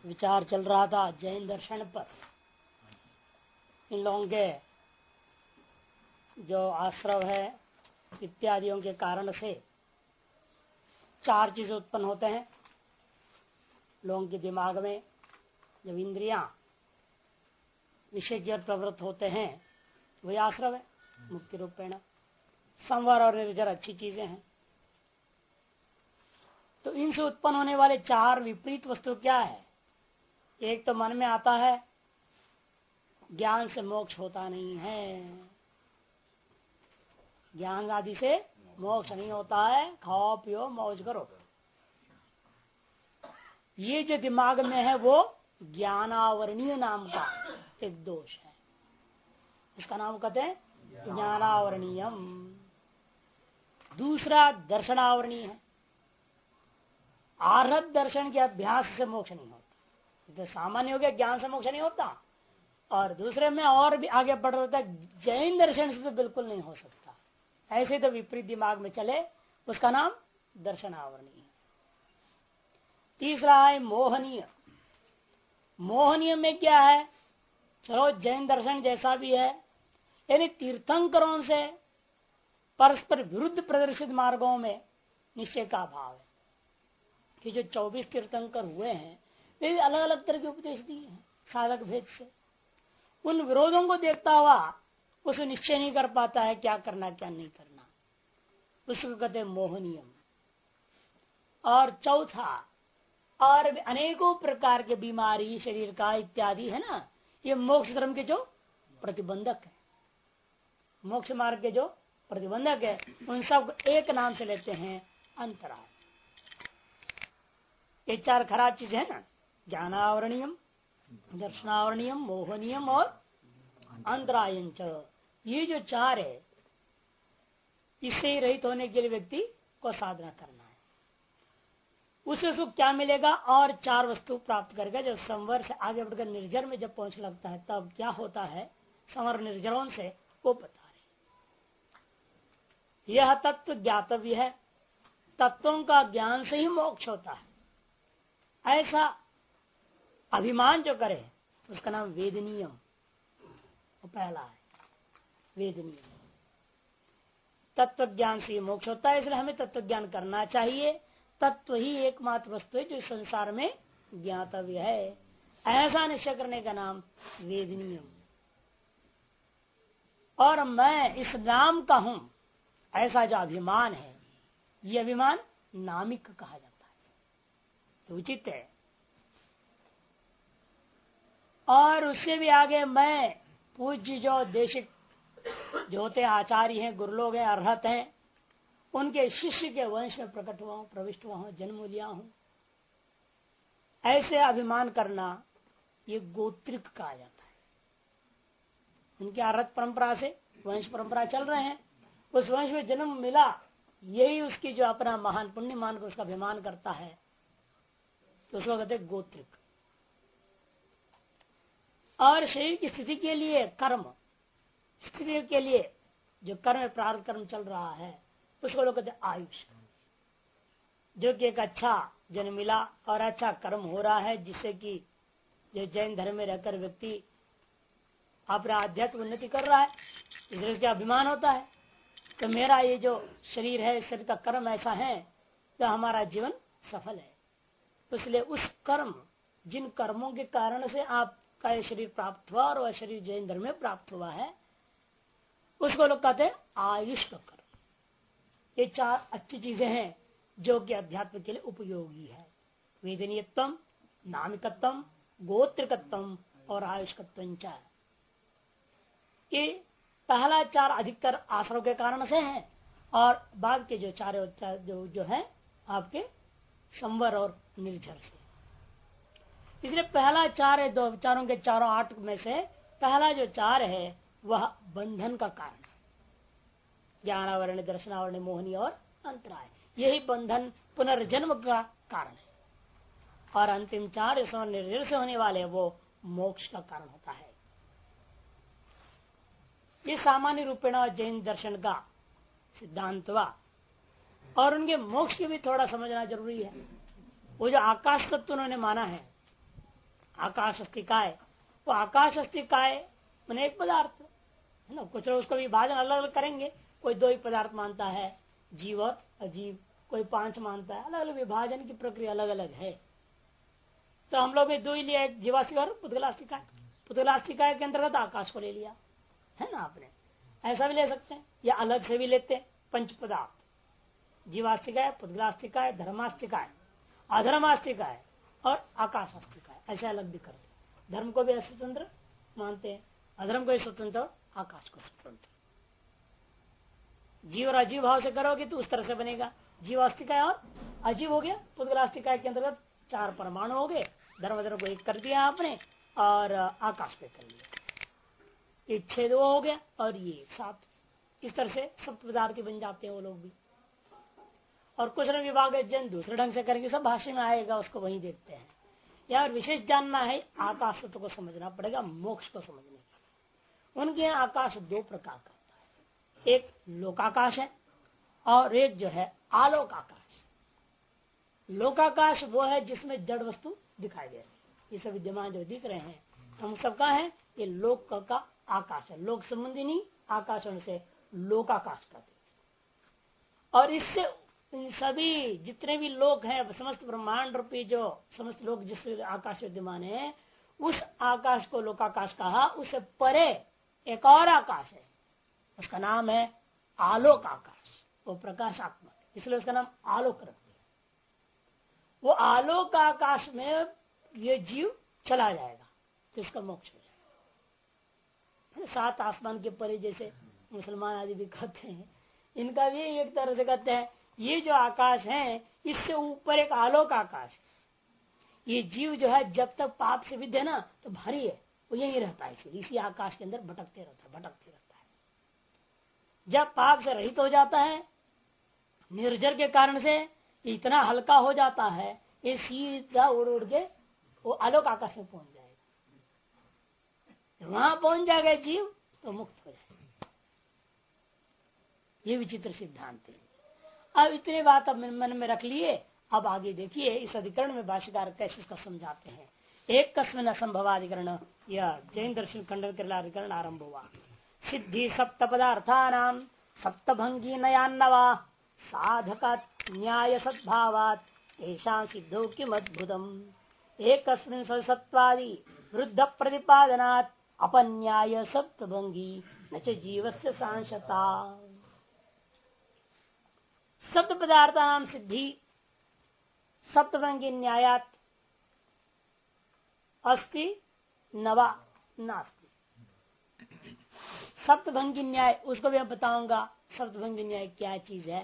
विचार चल रहा था जैन दर्शन पर। इन लोगों के जो आश्रव है इत्यादियों के कारण से चार चीज उत्पन्न होते हैं लोगों के दिमाग में। जब इंद्रियां विषय की ओर प्रवृत्त होते हैं वही आश्रव है मुक्ति रूपेण। संवर और निर्जर अच्छी चीजें हैं। तो इनसे उत्पन्न होने वाले चार विपरीत वस्तु क्या है? एक तो मन में आता है ज्ञान से मोक्ष होता नहीं है, ज्ञान आदि से मोक्ष नहीं होता है, खाओ पियो मौज करो। ये जो दिमाग में है वो ज्ञानावरणीय नाम का एक दोष है। इसका नाम कहते हैं ज्ञानावरणीयम। दूसरा दर्शनावरणीय है। आरत दर्शन के अभ्यास से मोक्ष नहीं होता। तो सामान्य हो गया ज्ञान से मोक्ष नहीं होता। और दूसरे में और भी आगे बढ़ रहा था जैन दर्शन से तो बिल्कुल नहीं हो सकता। ऐसे तो विपरीत दिमाग में चले उसका नाम दर्शनावरणीय है। तीसरा है मोहनीय। मोहनीय में क्या है? चलो जैन दर्शन जैसा भी है, यानी तीर्थंकरों से परस्पर विरुद्ध प्रदर्शित मार्गों में निश्चय का अभाव है कि जो 24 तीर्थंकर हुए हैं वे अलग अलग तरह के उपदेश दिए हैं साधक भेद से। उन विरोधों को देखता हुआ उसको निश्चय नहीं कर पाता है क्या करना क्या नहीं करना। उसको कहते हैं मोहनीयम। और चौथा और भी अनेकों प्रकार के बीमारी शरीर का इत्यादि है ना, ये मोक्ष धर्म के जो प्रतिबंधक है, मोक्ष मार्ग के जो प्रतिबंधक है, उन सब एक नाम से लेते हैं अंतराय। ये चार खराब चीज है ना, ज्ञानावरणीयम, दर्शनावरणीयम, मोहनीयम और अंतरायंच। ये जो चार है इससे रहित होने के लिए व्यक्ति को साधना करना है। उससे सुख क्या मिलेगा? और चार वस्तु प्राप्त करेगा। जब संवर से आगे बढ़कर निर्जर में जब पहुंच लगता है तब क्या होता है संवर निर्जरों से वो बता रहे। यह तत्व ज्ञातव्य है। तत्वों का ज्ञान से ही मोक्ष होता है ऐसा अभिमान जो करे उसका नाम वेदनीयम। वो पहला है वेदनीयम। तत्व ज्ञान से मोक्ष होता है, इसलिए हमें तत्व ज्ञान करना चाहिए। तत्व ही एकमात्र वस्तु है जो संसार में ज्ञातव्य है, ऐसा निश्चय करने का नाम वेदनीयम। और मैं इस नाम का हूं ऐसा जो अभिमान है, ये अभिमान नामिक कहा जाता है, तो उचित है। और उससे भी आगे मैं पूज्य जो देशिक जो होते आचार्य हैं, गुरु लोग हैं, अर्हत हैं, उनके शिष्य के वंश में प्रकट हुआ हूं, प्रविष्ट हुआ हूं, जन्म लिया हूं, ऐसे अभिमान करना ये गोत्रिक कहा जाता है। उनके अर्हत परंपरा से वंश परंपरा चल रहे हैं, उस वंश में जन्म मिला, यही उसकी जो अपना महान पुण्य मान को उसका अभिमान करता है तो उसको कहते हैं गोत्रिक। और शरीर की स्थिति के लिए कर्म, स्थिति के लिए जो कर्म प्रारब्ध कर्म चल रहा है उसको लोग कहते हैं आयुष। जो कि एक अच्छा जन्म मिला और अच्छा कर्म हो रहा है जिससे कि जो जैन धर्म में रहकर व्यक्ति अपना आध्यात्मिक उन्नति कर रहा है, इसलिए उसका अभिमान होता है तो मेरा ये जो शरीर है, शरीर का कर्म ऐसा है तो हमारा जीवन सफल है। इसलिए उस कर्म, जिन कर्मों के कारण से आपका ये शरीर प्राप्त हुआ और वह शरीर जैन धर्म में प्राप्त हुआ है उसको लोग कहते हैं आयुष का कर्म। ये चार अच्छी चीजें हैं जो कि अध्यात्म के लिए उपयोगी है। वेदनीयत्वम, नामिकत्वम, गोत्रिकत्वम और आयुष्कत्वम। ये पहला चार अधिकतर आश्रव के कारण से है और बाद के जो चार जो है आपके संवर और निर्जर से। इसलिए पहला चार है, दो विचारों के चारों आठ में से पहला जो चार है वह बंधन का कारण है। ज्ञानावरण, दर्शनावरण, मोहनी और अंतराय, यही बंधन पुनर्जन्म का कारण है। और अंतिम चार इसमें निर्जर से होने वाले वो मोक्ष का कारण होता है। ये सामान्य रूपेण जैन दर्शन का सिद्धांत हुआ। और उनके मोक्ष की भी थोड़ा समझना जरूरी है। वो जो आकाश तत्व उन्होंने माना है आकाश अस्ति काय, वो आकाश अस्ति काय मैंने एक पदार्थ है ना। कुछ लोग उसको विभाजन अलग अलग करेंगे, कोई 2 ही पदार्थ मानता है जीव और अजीव, कोई 5 मानता है, अलग अलग विभाजन की प्रक्रिया अलग अलग है। तो हम लोग भी 2 ही लिया, जीवास्तिका और पुद्गलास्तिका। पुद्गलास्तिका के अंतर्गत आकाश को ले लिया है ना आपने, ऐसा भी ले सकते हैं या अलग से भी लेते हैं। 5 पदार्थ जीवास्तिका है, पुद्गलास्तिका है, धर्मास्तिका है, अधर्मास्तिका है और आकाशास्तिका है, ऐसे अलग भी करते हैं। धर्म को भी स्वतंत्र मानते हैं, अधर्म को भी स्वतंत्र और आकाश को स्वतंत्र। जीव और अजीव भाव से करोगे तो उस तरह से बनेगा। जीवास्तिका और अजीव हो गया, पुद्गलास्तिका के अंतर्गत 4 परमाणु हो गए, धर्म धर्म को 1 कर दिया आपने और आकाश पे कर लिया, ये 6 हो गया और ये 7। इस तरह से सब पदार्थ बन जाते हैं वो लोग भी। और कुछ विभाग जन दूसरे ढंग से करेंगे, सब भाषा में आएगा, उसको वही देखते हैं। या विशेष जानना है आकाश तत्व को समझना पड़ेगा मोक्ष को समझने के लिए। उनके यहाँ आकाश 2 प्रकार का होता है, एक लोकाकाश है और एक जो है आलोक आकाश। लोकाकाश वो है जिसमें जड़ वस्तु दिखाई दे रही है, ये सब विद्यमान जो दिख रहे हैं हम सबका है, ये लोक का आकाश है। लोक संबंधी नहीं, आकाश से लोकाकाश का। और इससे सभी जितने भी लोग हैं, समस्त ब्रह्मांड रूपी जो समस्त लोग जिस आकाश विद्यमान है, उस आकाश को लोकाकाश कहा। उससे परे एक और आकाश है, उसका नाम है आलोक आकाश, वो प्रकाशात्मक, इसलिए उसका नाम आलोक रख दिया। वो आलोक आकाश में ये जीव चला जाएगा तो इसका मोक्ष हो जाएगा। 7 आसमान के परे जैसे मुसलमान आदि भी कहते हैं, इनका भी एक तरह से कहते हैं ये जो आकाश है इससे ऊपर एक आलोक आकाश है। ये जीव जो है जब तक पाप से विद्ध है ना तो भारी है, वो यही रहता है, इसी आकाश के अंदर भटकते रहता है। जब पाप से रहित हो जाता है, निर्जर के कारण से इतना हल्का हो जाता है, ये सीधा उड़ उड़ के वो आलोक आकाश में पहुंच जाएगा। वहां पहुंच जाएगा जीव तो मुक्त हो जाएगा। ये विचित्र सिद्धांत है। अब इतनी बात अब मन में रख लिए। अब आगे देखिए इस अधिकरण में भाष्यकार कैसे इसका समझाते हैं। एक कस्मिन असंभवाधिकरण, यह जैन दर्शन खंडन के अधिकरण आरंभ हुआ। सिद्धि सप्त पदार्थानां सप्तभंगी नयान्नवा साधक न्याय सद्भावात् तेषां सिद्धौ किम अद्भुतम्। एकस्मिन् सत्त्वादि वृद्ध प्रतिपादनात् अपन्याय सप्तभंगी न च जीवस्य सांशता। सप्त पदार्थानां सिद्धि सप्तभंगी न्यायात अस्ति नवा नास्ति। सप्तभंगी न्याय उसको भी मैं बताऊंगा। सप्तभंगी न्याय क्या चीज है,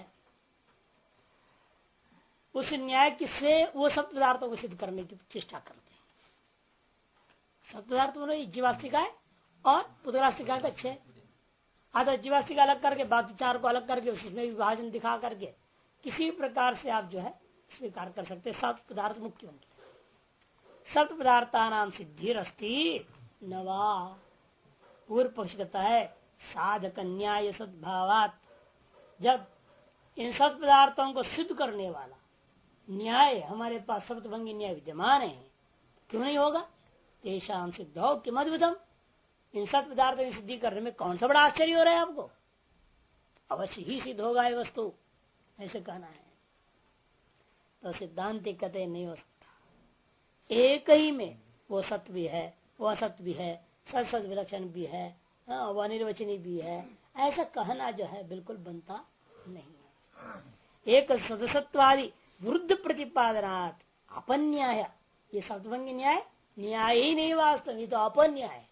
उस न्याय किससे वो सब पदार्थों को सिद्ध करने की चेष्टा करते हैं। सब पदार्थ बोलो जीवास्तिका है और पुद्गलास्तिका का 6, आधा जीवास्तिका अलग करके बाकी 4 को अलग करके उसमें विभाजन दिखा करके किसी प्रकार से आप जो है स्वीकार कर सकते। सप्त पदार्थ मुख्य उनके। सप्त पदार्थानां सिद्धिरस्ति नवा। पूर्व पक्ष कहता है साधक न्याय सद्भावात, जब इन सप्त पदार्थों को सिद्ध करने वाला न्याय हमारे पास सप्तभंगी न्याय विद्यमान है, क्यों नहीं होगा। तेषां सिद्धौ किम अद्भुतम्। इन सप्त पदार्थों की सिद्धि करने में कौन सा बड़ा आश्चर्य हो रहा है आपको। अवश्य ही सिद्ध होगा ये वस्तु, ऐसे कहना है। तो सिद्धांत कहते नहीं हो सकता। एक ही में वो सत्य भी है, वो असत्य भी है, सत सत विलक्षण भी है, वो अनिर्वचनीय भी है, ऐसा कहना जो है बिल्कुल बनता नहीं है। एक सदसत्वादि वृद्ध प्रतिपादनात् अपन्याय, ये सप्तभंगी न्याय न्याय ही नहीं वास्तव, ये तो अपन्याय है,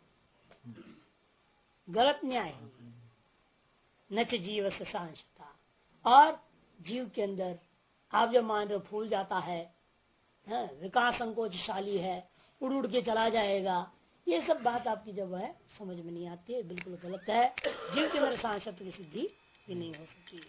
गलत न्याय है। न च जीव से सांशता, और जीव के अंदर आप जो मान रहे हो फूल जाता है, विकास संकोचशाली है, उड़ उड़ के चला जाएगा, ये सब बात आपकी जब है समझ में नहीं आती है, बिल्कुल गलत है। जीव के अंदर सांशत्व की सिद्धि भी नहीं हो सकती।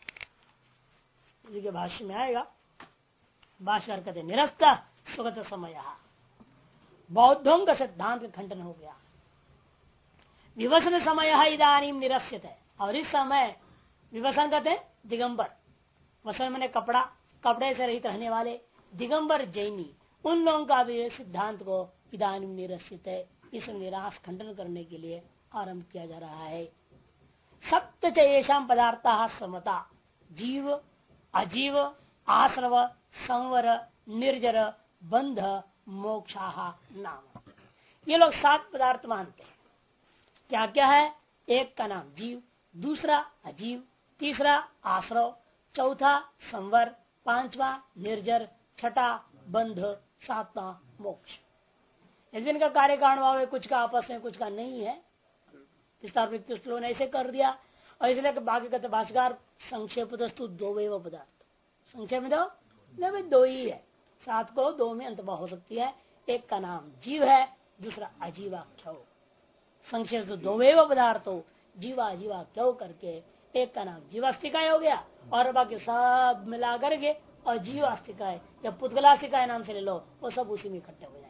के भाष्य में आएगा, भाष्यकार कहते निरस्त स्वगत समय, बौद्धों का सिद्धांत खंडन हो गया। विवसन समय इदानीम निरस्यत है, और इस समय विवसन कहते दिगंबर, वसन मैंने कपड़ा, कपड़े से रहित रहने वाले दिगंबर जैनी उन लोगों का भी सिद्धांत को इदानीम निरसित है, इस निराश खंडन करने के लिए आरंभ किया जा रहा है। सप्त चेषाम पदार्थ समता, जीव अजीव आश्रव संवर निर्जर बंध मोक्षाहा नाम। ये लोग 7 पदार्थ मानते हैं। क्या क्या है? एक का नाम जीव, दूसरा अजीव, तीसरा आश्रव, चौथा संवर, पांचवा निर्जर, छठा बंध, सातवां मोक्ष। इस दिन का कार्य कारण भाव है, कुछ का आपस में कुछ का नहीं है। कुछ लोगों ने ऐसे कर दिया और इसलिए बाकी कहते भाष्यकार संक्षेप तो 2 पदार्थ, संक्षेप में तो 2 ही है। 7 को 2 में अंतर्भाव हो सकती है। एक का नाम जीव है, दूसरा अजीवाख्य। संक्षेप तो 2 पदार्थ हो, जीवा जीवाख्य करके एक का नाम जीवास्तिकाय हो गया और बाकी सब मिला करके और जीवास्तिकाय या पुद्गलास्तिकाय नाम से ले लो, वो सब उसी में इकट्ठे हो जाएंगे।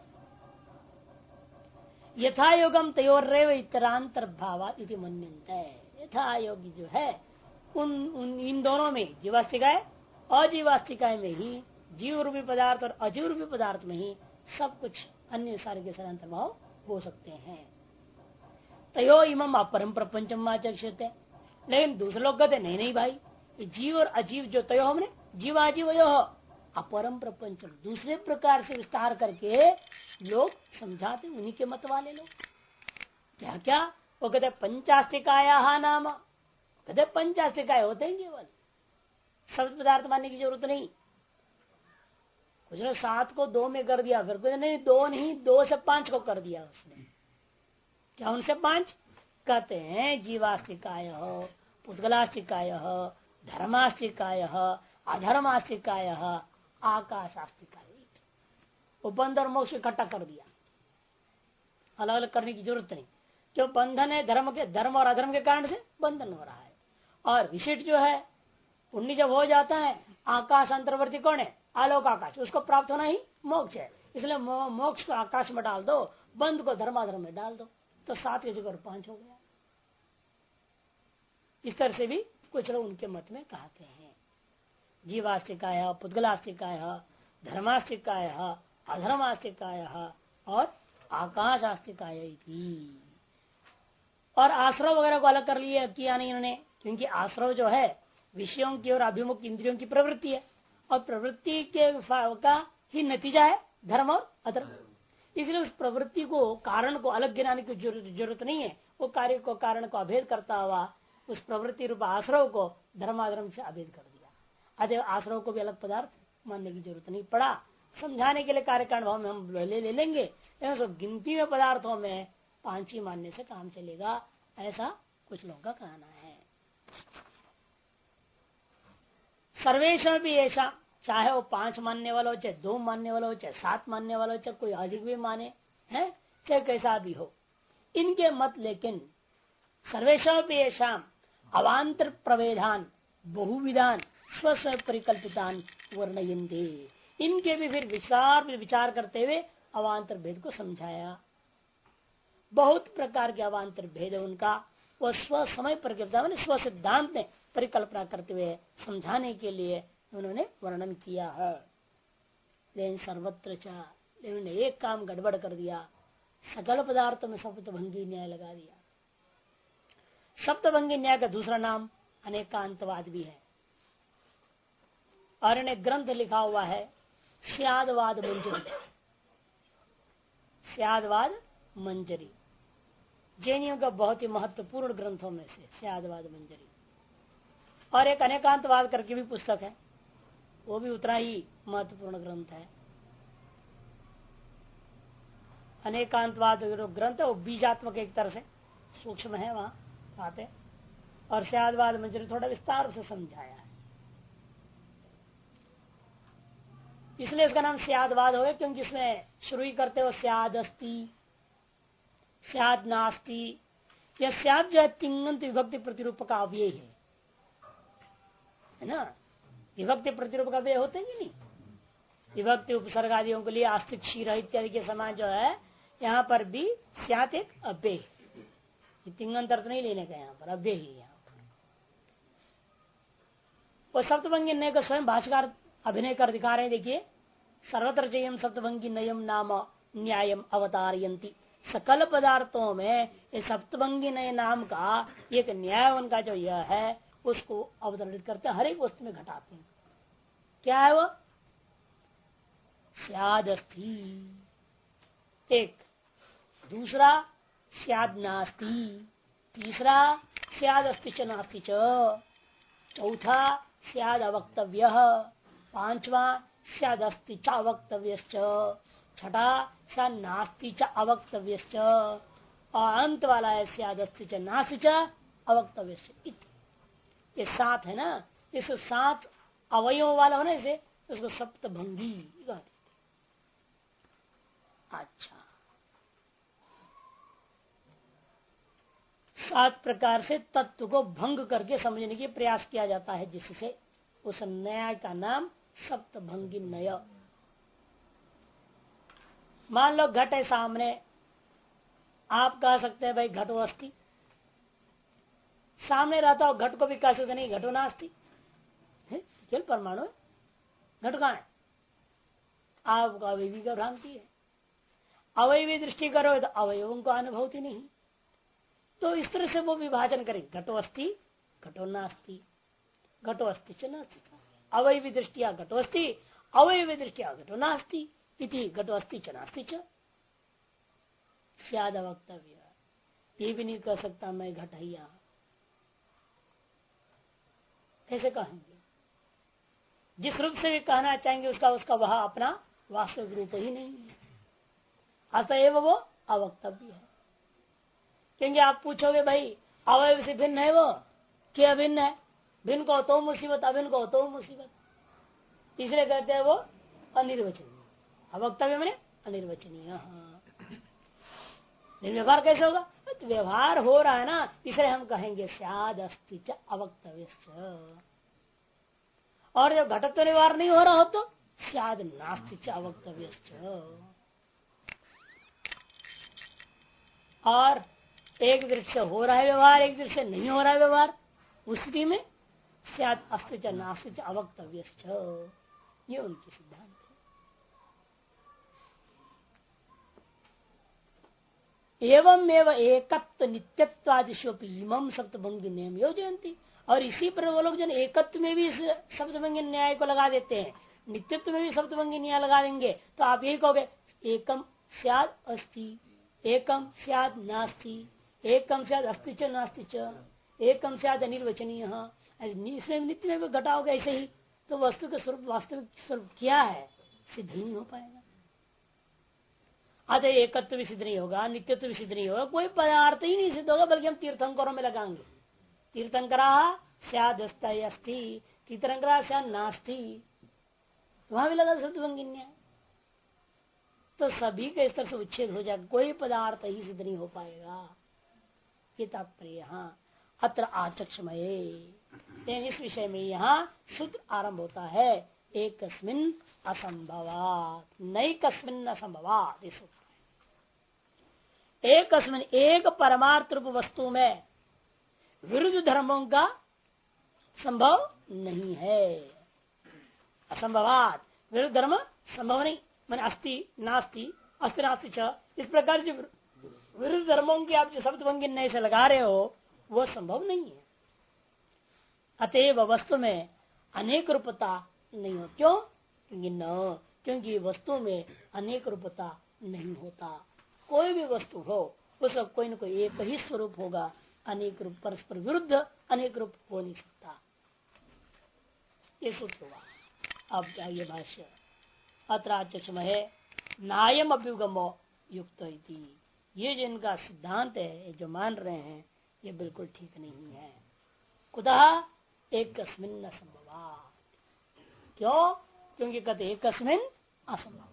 यथा योगम तयोरेव इतरांतर भावा इति मन्यन्ते। यथा योगी जो है इन दोनों में, जीवास्तिकाय और अजीवास्तिकाय में ही, जीव रूपी पदार्थ और अजीव रूपी पदार्थ में ही सब कुछ अन्य सारे के सारे अंतर्भाव हो सकते हैं। तयो इमम अपरम प्रपंचम आचक्षते। लेकिन दूसरे लोग कहते नहीं भाई, जीव और अजीव जो तयो हमने जीवाजीव अपरम प्रपंचम, दूसरे प्रकार से विस्तार करके लोग समझाते, उन्हीं के मत वाले लोग। क्या क्या वो कहते पंचास्तिकाया नाम, कहते पंचास्तिकाय होते हैं केवल, शब्द पदार्थ मानने की जरूरत नहीं। कुछ ने 7 को 2 में कर दिया, फिर कुछ नहीं 2 नहीं 2 से 5 को कर दिया उसने। क्या उनसे 5 कहते हैं? जीवास्तिकाय, पुद्गलास्तिकाय, धर्मास्तिकाय, अधर्मास्तिकाय, आकाशास्तिकाय। वो बंध और मोक्ष इकट्ठा कर दिया, अलग अलग करने की जरूरत नहीं। जो बंधन है धर्म और अधर्म के कारण से बंधन हो रहा है, और विशिष्ट जो है पुण्य जब हो जाता है, आकाश अंतर्वर्ती कौन है? आलोक आकाश, उसको प्राप्त होना ही मोक्ष है। इसलिए मोक्ष को आकाश में डाल दो, बंध को धर्माधर्म में डाल दो, तो 7 की जगह 5 हो गया। इस तरह से भी कुछ लोग उनके मत में कहते हैं। जीवास्तिकाय, पुद्गलास्तिकाय, धर्मास्तिकाय, अधर्मास्तिकाय और आकाशास्तिकाय। और आश्रव वगैरह को अलग कर लिया किया नहीं इन्होंने, क्योंकि आश्रव जो है विषयों की और अभिमुख इंद्रियों की प्रवृत्ति है, और प्रवृत्ति के का ही नतीजा है धर्म और अधर्म। इसलिए उस प्रवृत्ति को, कारण को अलग गिनाने की जरूरत नहीं है। वो कार्य को, कारण को अभेद करता हुआ उस प्रवृत्ति रूप आश्रव को धर्माधर्म से अभेद कर दिया। अतः आश्रव को भी अलग पदार्थ मानने की जरूरत नहीं पड़ा। समझाने के लिए कार्य कारण भाव में हम ले लेंगे, तो गिनती में पदार्थों में 5 ही मानने से काम चलेगा, ऐसा कुछ लोगों का कहना है। सर्वेश भी ऐसा, चाहे वो 5 मानने वाला हो, चाहे 2 मानने वाला हो, चाहे 7 मानने वाला हो, चाहे कोई अधिक भी माने है, चाहे कैसा भी हो, इनके मत लेकिन सर्वेश भी ऐसा अवांतर प्रवेदान बहुविधान स्वस्व परिकल्पितान वर्णयन्ते। इनके भी फिर विचार करते हुए अवांतर भेद को समझाया। बहुत प्रकार के अवांतर भेद है उनका, वह स्व समय परिकल्पना स्व सिद्धांत ने परिकल्पना करते हुए समझाने के लिए उन्होंने वर्णन किया है। लेकिन सर्वत्र उन्होंने एक काम गड़बड़ कर दिया, सकल पदार्थों में सप्तभंगी न्याय लगा दिया। सप्तभंगी न्याय का दूसरा नाम अनेकांतवाद भी है, और इन्हें ग्रंथ लिखा हुआ है स्यादवाद मंजरी। स्यादवाद मंजरी जैनियों का बहुत ही महत्वपूर्ण ग्रंथों में से स्यादवाद मंजरी। और एक अनेकांतवाद करके भी पुस्तक है, वो भी उतना ही महत्वपूर्ण ग्रंथ है। अनेकांतवाद जो ग्रंथ है वो बीजात्मक एक तरह से सूक्ष्म है, वहां बातें, और स्यादवाद मंजरी थोड़ा विस्तार से समझाया है, इसलिए इसका नाम स्यादवाद हो गया। क्योंकि इसमें शुरू ही करते हो स्याद अस्ति, स्याद नास्ति। यह स्याद जो है तिंगंत विभक्ति प्रतिरूप का अव्यय है ना। विभक्ति प्रतिरूप का अव्यय होते ही नहीं, विभक्ति उपसर्ग आदियों के लिए आस्तिक क्षीर इत्यादि के समान जो है, यहाँ पर भी स्यात एक अव्यय, तिंगंत अर्थ नहीं लेने का, यहाँ पर अव्यय ही। यहाँ पर वो सप्तभंगी ने स्वयं भाष्यकार अभिनय कर दिखा रहे हैं। देखिए सर्वत्र जयम सप्तभंगी नयम नाम न्यायम अवतारयंती। सकल पदार्थों में इस सप्तभंगी नय नाम का एक न्याय उनका जो यह है उसको अवतरित करते हर एक वस्तु में घटाते हैं। क्या है वो? स्यादस्थि एक, दूसरा स्याद नास्ति, तीसरा स्याद अस्ति च नास्ति च, चौथा स्याद अवक्तव्य, पांचवा स्याद अस्ति च अवक्तव्य, छठा स्याद नास्ति च अवक्तव्य, और अंत वाला है स्याद अस्ति च नास्ति च अवक्तव्य। ये सात है ना, इस सात अवयवों वाला होने से उसको सप्तभंगी कहते। अच्छा, सात प्रकार से तत्व को भंग करके समझने की प्रयास किया जाता है, जिससे उस न्याय का नाम सप्तभंगी नय। मान लो घट है सामने, आप कह सकते हैं भाई घटो अस्ति, सामने रहता हो घट को भी कह सकते नहीं घटो नास्ति। केवल परमाणु घट कहां है? आपका अवयवी का भ्रांति है। अवयवी दृष्टि करो तो अवयवों को अनुभूति नहीं, तो इस तरह से वो विभाजन करें, घटो अस्ति घटो नास्ति, घटो अस्ति च नास्ति, अवयवी दृष्टिया घटो अस्ति, अवयवी दृष्टिया घटो नास्ति, इति घटो अस्ति च नास्ति च। स्याद वक्तव्य, ये भी नहीं कह सकता मैं घटैया, कैसे कहेंगे? जिस रूप से भी कहना चाहेंगे उसका वह अपना वास्तविक रूप ही नहीं है, अतएव वो अवक्तव्य है। क्योंकि आप पूछोगे भाई अवयव से भिन्न है वो, क्या भिन्न है? भिन्न को तो मुसीबत, अभिन्न को तो मुसीबत, तीसरे कहते हैं वो अनिर्वचनीय। अवक्तव्य मैंने अनिर्वचनीय। व्यवहार कैसे होगा? तो व्यवहार हो रहा है ना, इसलिए हम कहेंगे स्याद अस्ति च अवक्तव्य। और जब घटत्व व्यवहार नहीं हो रहा हो तो स्याद नास्ति च अवक्तव्य। और एक दृष्टि से हो रहा है व्यवहार, एक दृष्टि से नहीं हो रहा है व्यवहार, उस स्थिति में स्याद अस्ति च नास्ति च अवक्तव्य। ये उनकी सिद्धांत है। एवं एवं एकत्व नित्यत्वादिशोपि इमं सप्तभंगी नियम योजयन्ति। और इसी पर वो लोग जन एकत्व में भी सप्तभंगी न्याय को लगा देते हैं, नित्यत्व में भी सप्तभंगी न्याय लगा देंगे, तो आप यही कहोगे एकम स्याद अस्ति, एकम स्याद नास्ति, एकम स्याद अस्ति च नास्ति च, एकम स्याद अनिर्वचनीय। इसमें नित्य में भी घटाओगे ऐसे ही, तो वस्तु का स्वरूप वास्तविक स्वरूप क्या है सिद्ध नहीं हो पाएगा। अतः एकत्व भी सिद्ध नहीं होगा, नित्यत्व भी सिद्ध नहीं होगा, कोई पदार्थ ही नहीं सिद्ध होगा, बल्कि हम तीर्थंकरों में लगाएंगे। तीर्थंकरा स्याद अस्ति, तीर्थंकरा स्याद नास्ति, वहां भी लगा सप्तभंगी न्याय। तो सभी के इस तरह से उच्छेद हो जाएगा, कोई पदार्थ ही सिद्ध नहीं हो पाएगा। ये तात्पर्य यहाँ अत्र आचक्षमये। इस विषय में यहाँ सूत्र आरंभ होता है, एकस्मिन् असंभवात नैकस्मिन् असंभवात। एकस्मिन् एक परमार्थ रूप वस्तु में विरुद्ध धर्मों का संभव नहीं है। असंभवात विरुद्ध धर्म संभव नहीं, मैंने अस्ति नास्ति अस्ति नास्ति च, इस प्रकार से विरुद्ध धर्मों की आप जो सप्तभंगी न्याय से लगा रहे हो वो संभव नहीं है। अतएव वस्तु में अनेक रूपता नहीं हो। क्यों? क्योंकि वस्तु में अनेक रूपता नहीं होता। कोई भी वस्तु हो उसका कोई न कोई एक ही स्वरूप होगा, अनेक रूप परस्पर विरुद्ध अनेक रूप हो नहीं सकता। ये सूत्र हुआ। अब चाहिए भाष्य। अत्राचक्षमहे नायम अभ्युगमो युक्त इति। ये जो इनका सिद्धांत है, जो मान रहे हैं, ये बिल्कुल ठीक नहीं है। कुतः एकस्मिन् असंभवात्। क्यों? क्योंकि कहते एकस्मिन् असंभवात्।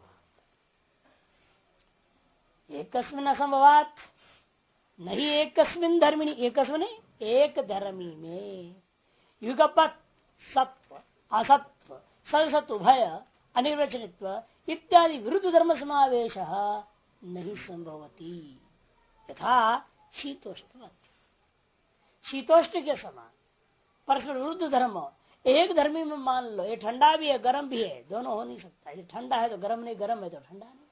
एकस्मिन् असंभवात् नहीं एकस्मिन् धर्मिणी, एकस्मिन् एक धर्मी में युगपत् सत्व असत्व सदसत्व भय अनिर्वचनित्व इत्यादि विरुद्ध धर्म समावेश नहीं संभवती। यथा शीतोष्ण, शीतोष्ण के समान परस्पर विरुद्ध धर्म एक धर्मी में मान लो, ये ठंडा भी है गर्म भी है, दोनों हो नहीं सकता। यदि ठंडा है तो गर्म नहीं, गर्म है तो ठंडा नहीं।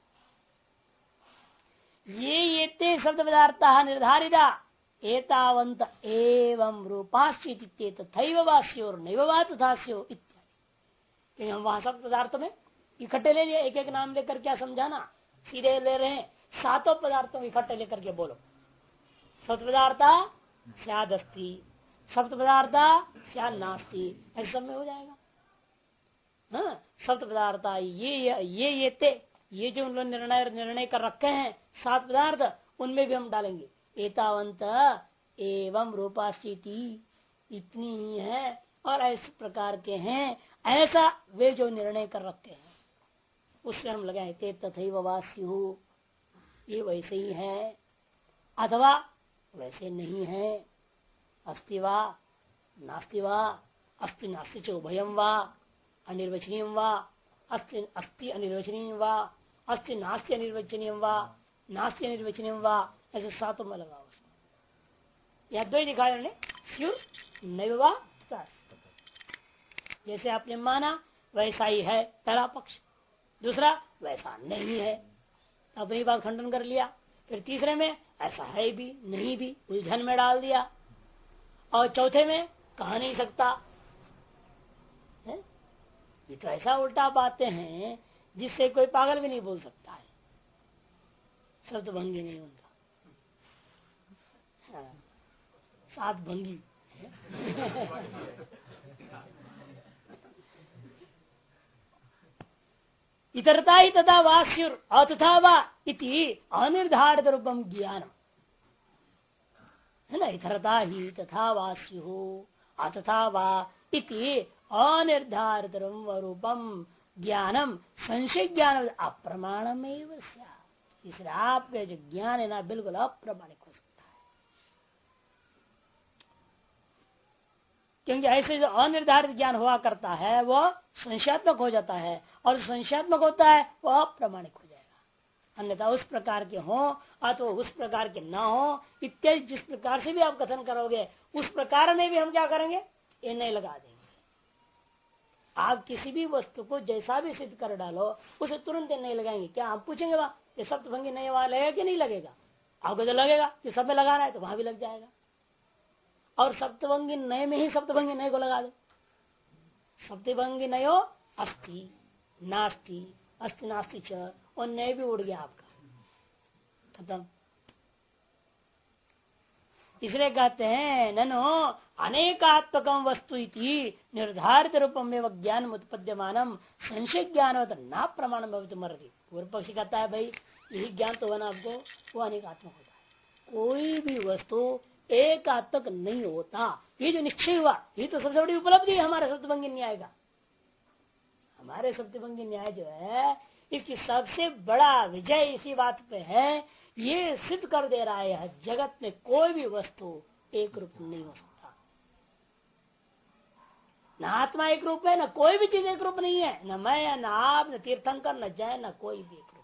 ये ते शब्द पदार्थ निर्धारिता एतावंत एवं रूपाश्चित तथैव वास्यो नैव वा तथास्यो इत्यादि। हम वहां शब्द पदार्थों में इकट्ठे ले लिए, एक एक नाम लेकर क्या समझाना, सीधे ले रहे हैं, सातों पदार्थों इकट्ठे लेकर के बोलो। सप्त पदार्था स्यादस्ति, सप्त पदार्था स्याद नास्ति, ऐसा सब में हो जाएगा। हाँ, सप्त पदार्था ये ते, ये जो उन लोग निर्णय कर रखे हैं 7 पदार्थ, उनमें भी हम डालेंगे एतावंत एवं रूपास्थिति, इतनी ही है और ऐसे प्रकार के हैं, ऐसा वे जो निर्णय कर रखे हैं उससे हम लगाए ते तथैव वास्यु, ये वैसे ही है अथवा वैसे नहीं है, अस्ति वा नास्ति वा, अस्ति नास्ति च उभयम वा, अनिर्वचनीय वा, अस्ति अस्ति अनिर्वचनीय वा, अस्ति नास्ति अनिर्वचनीय वा, नास्ति अनिर्वचनीय वा, ऐसे सातों में लगाओ। यह द्वय दिखाया उन्होंने, स्यु नैव वा, जैसे आपने माना वैसा ही है पहला पक्ष, दूसरा वैसा नहीं है, अपनी बात खंडन कर लिया। फिर तीसरे में ऐसा है भी नहीं भी, उलझन में डाल दिया। और चौथे में कहा नहीं सकता है? ये तो ऐसा उल्टा बातें हैं जिससे कोई पागल भी नहीं बोल सकता है, शब्द भंगी नहीं उनका। हाँ, 7 भंगी इतरता ही तथा वास्युर अतथा वा इति अनिर्धारित रूपम ज्ञान है ना। इतरता ही तथा वास्यु अतथा वा इति अनिर्धारित रूपम ज्ञानम संशय ज्ञान अप्रमाणम। इसलिए आपका जो ज्ञान है ना बिल्कुल अप्रमाणिक हो सकता है, क्योंकि ऐसे जो अनिर्धारित ज्ञान हुआ करता है वो संशयात्मक हो जाता है, और संशयात्मक होता है वो अप्रामाणिक हो जाएगा। अन्यथा उस प्रकार के हो अथवा उस प्रकार के ना हो इत्यादि, जिस प्रकार से भी आप कथन करोगे उस प्रकार में भी हम क्या करेंगे, ये नहीं लगा देंगे। आप किसी भी वस्तु को जैसा भी सिद्ध कर डालो उसे तुरंत नहीं लगाएंगे। क्या आप पूछेंगे वहां ये सप्तभंगी नए वाला लगेगा कि नहीं लगेगा? आपको तो लगेगा कि सब में लगाना है तो वहां भी लग जाएगा, और सप्तभंगी नए में ही सप्तभंगी नए को लगा दो। सप्तभंगी नयो अस्ति नास्ति, अस्ति नास्ति च, और नए भी उड़ गया आपका, खत्म। इसलिए कहते हैं ननो अनेकात्मकम वस्तु इति निर्धारित रूपम में ज्ञान उत्पद्यमानम संशय ज्ञान न प्रमाण मर्दी। पूर्व पक्षी कहता है भाई यही ज्ञान तो होना आपको, वो अनेकात्मक होता है। कोई भी वस्तु एकात्मक नहीं होता, ये जो निश्चय हुआ ये तो सबसे बड़ी उपलब्धि है हमारे सप्तभंगी न्याय का। हमारे सप्तभंगी न्याय जो है इसकी सबसे बड़ा विजय इसी बात पे है, ये सिद्ध कर दे रहा है जगत में कोई भी वस्तु एक रूप नहीं हो सकता। न आत्मा एक रूप है, न कोई भी चीज एक रूप नहीं है, न मैं न आप न तीर्थंकर न जय न कोई भी एक रूप,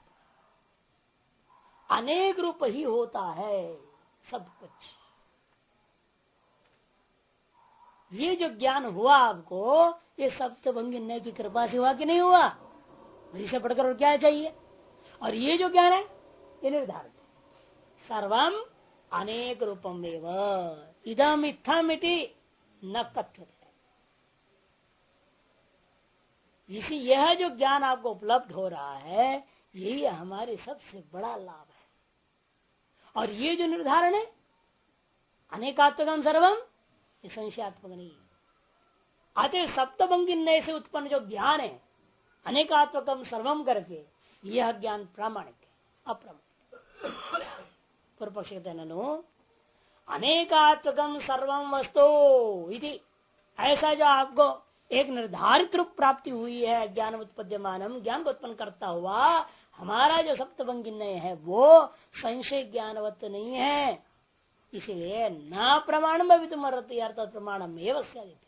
अनेक रूप ही होता है सब कुछ। ये जो ज्ञान हुआ आपको ये सप्तभंगी न्याय की कृपा से हुआ कि नहीं हुआ? इसे पढ़कर और क्या चाहिए? और ये जो ज्ञान है ये निर्धारित है, सर्वम अनेक रूपम इदम इत्थम इति न कथ्यते। इसी यह जो ज्ञान आपको उपलब्ध हो रहा है यही हमारे सबसे बड़ा लाभ है। और ये जो निर्धारण है अनेकात्मकम सर्वम, ये संशयात्मक नहीं है। अतः सप्तभंगी नए से उत्पन्न जो ज्ञान है अनेकात्मकम सर्वम करके, यह ज्ञान प्रामाणिक है, अप्रामाणिक। पूर्व पक्ष कहते हैं ननु अनेकात्मकम सर्वम वस्तु इति, ऐसा जो आपको एक निर्धारित रूप प्राप्ति हुई है ज्ञान उत्पद्यमानम, ज्ञान को उत्पन्न करता हुआ हमारा जो सप्तभंगी नय है वो संशय ज्ञानवत नहीं है। इसलिए न प्रमाणम अवितुमर्हति, अर्थात प्रमाणम एवं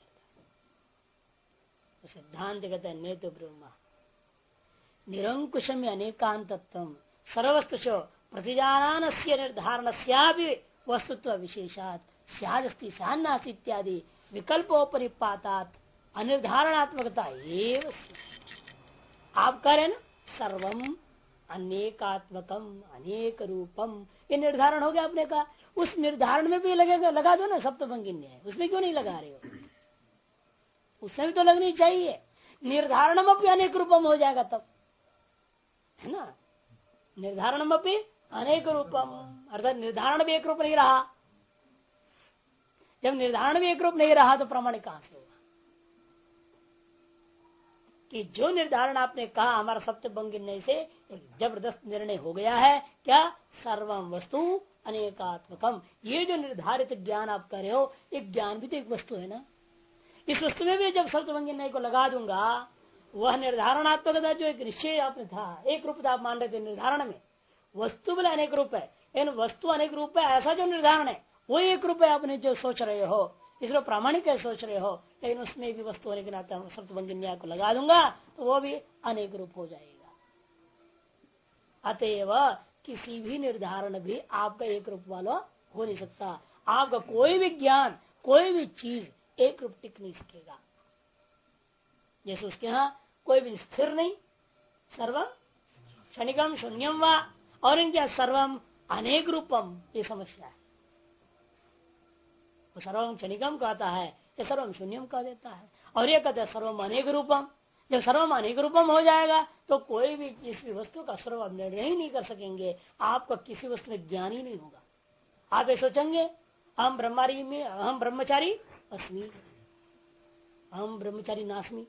सिद्धांत कहते हैं नेतु ब्रह्म निरंकुशम अनेकांतत्व सर्वस्तुषो प्रतिजान से निर्धारण वस्तुत्व विशेषात स्यादस्ति स्यान्नास्ति इत्यादि विकल्पोपरिपातात अनिर्धारणात्मकता एव। आप कह रहे हैं ना सर्वम अनेकात्मकम अनेक रूपम, ये निर्धारण हो गया आपने कहा। उस निर्धारण में भी लगेगा, लगा दो ना सप्तभंगी न्याय, उसमें क्यों नहीं लगा रहे हो? उसमें भी तो लगनी चाहिए। निर्धारणम अपनी अनेक रूपम हो जाएगा तब, है ना। निर्धारणम अपनी अनेक रूपम अर्थात निर्धारण भी एक रूप नहीं रहा। जब निर्धारण भी एक रूप नहीं रहा तो प्रमाण कहां से होगा? कि जो निर्धारण आपने कहा हमारा सप्तभंगी न्याय से एक जबरदस्त निर्णय हो गया है, क्या सर्वम वस्तु अनेकात्मकम। ये जो निर्धारित ज्ञान आप कर रहे हो, एक ज्ञान भी तो एक वस्तु है ना। इस वस्तु में भी जब सप्तभंगी न्याय को लगा दूंगा, वह निर्धारणात्मकता जो एक निश्चय आपने था, एक रूपता आप मान रहे थे निर्धारण में, वस्तु बोले अनेक रूप है, इन वस्तु अनेक रूप है ऐसा जो निर्धारण है वो एक रूप है आपने जो सोच रहे हो, इसलिए प्रामाणिक है सोच रहे हो, लेकिन उसमें भी वस्तु होने के नाते हम सप्तभंगी न्याय को लगा दूंगा तो वो भी अनेक रूप हो जाएगा। अतएव किसी भी निर्धारण भी आपका एक रूप वाला हो नहीं सकता। आपका कोई भी ज्ञान कोई भी चीज एक रूप टिक नहीं सकेगा। जैसे उसके यहाँ कोई भी स्थिर नहीं, सर्वम क्षणिकम शून्यम वा, और इनके सर्वम अनेक रूपम, ये समस्या है। वो सर्वम क्षणिकम कहता है या सर्वम शून्यम कह देता है, और ये कहता है सर्वम अनेक रूपम। जब सर्वम अनेक रूपम हो जाएगा तो कोई भी किसी वस्तु का सर्व निर्णय ही नहीं कर सकेंगे। आपका किसी वस्तु में ज्ञान ही नहीं होगा। आप ये सोचेंगे हम ब्रह्मचारी अस्मि, हम ब्रह्मचारी नास्मि,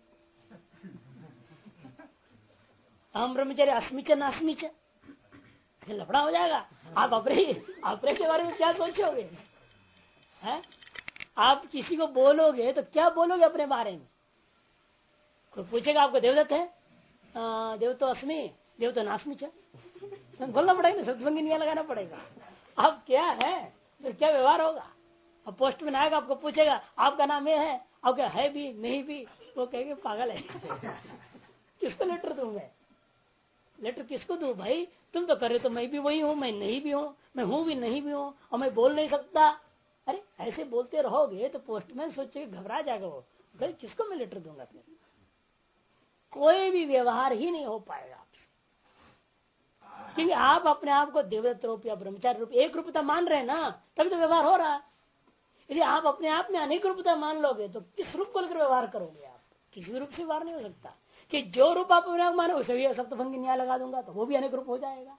हम ब्रह्मचारी अस्मि च नास्मि च, लफड़ा हो जाएगा। आप अपने के बारे में क्या सोचोगे? है आप किसी को बोलोगे तो क्या बोलोगे अपने बारे में? कोई पूछेगा आपको देवदत्त है, देव तो अस्मि, देव तो नास्मि च, तो बोलना पड़ेगा, सप्तभंगी न्याय लगाना पड़ेगा। आप क्या है तो क्या व्यवहार होगा? अब पोस्टमैन आएगा आपको पूछेगा आपका नाम ये है, आप क्या है भी नहीं भी, वो कहेंगे पागल है। किसको लेटर दूं मैं? लेटर किसको दूं भाई? तुम तो करे तो मैं भी वही हूँ, मैं नहीं भी हूँ, मैं हूँ भी नहीं भी हूँ, और मैं बोल नहीं सकता। अरे ऐसे बोलते रहोगे तो पोस्टमैन सोचे घबरा जाएगा, वो भाई किसको मैं लेटर दूंगा? फिर कोई भी व्यवहार ही नहीं हो पाएगा आपसे, क्योंकि आप अपने आप को देवदत्त रूप या ब्रह्मचारी रूप एक रूपता मान रहे हैं ना, तभी तो व्यवहार हो रहा है। यदि आप अपने आप में अनेक रूपता मान लोगे तो किस रूप को लेकर व्यवहार करोगे? आप किसी भी रूप से व्यवहार नहीं हो सकता। कि जो रूप आप अपने आप माने उसे भी सप्तभंगी न्याय लगा दूंगा तो वो भी अनेक रूप हो जाएगा।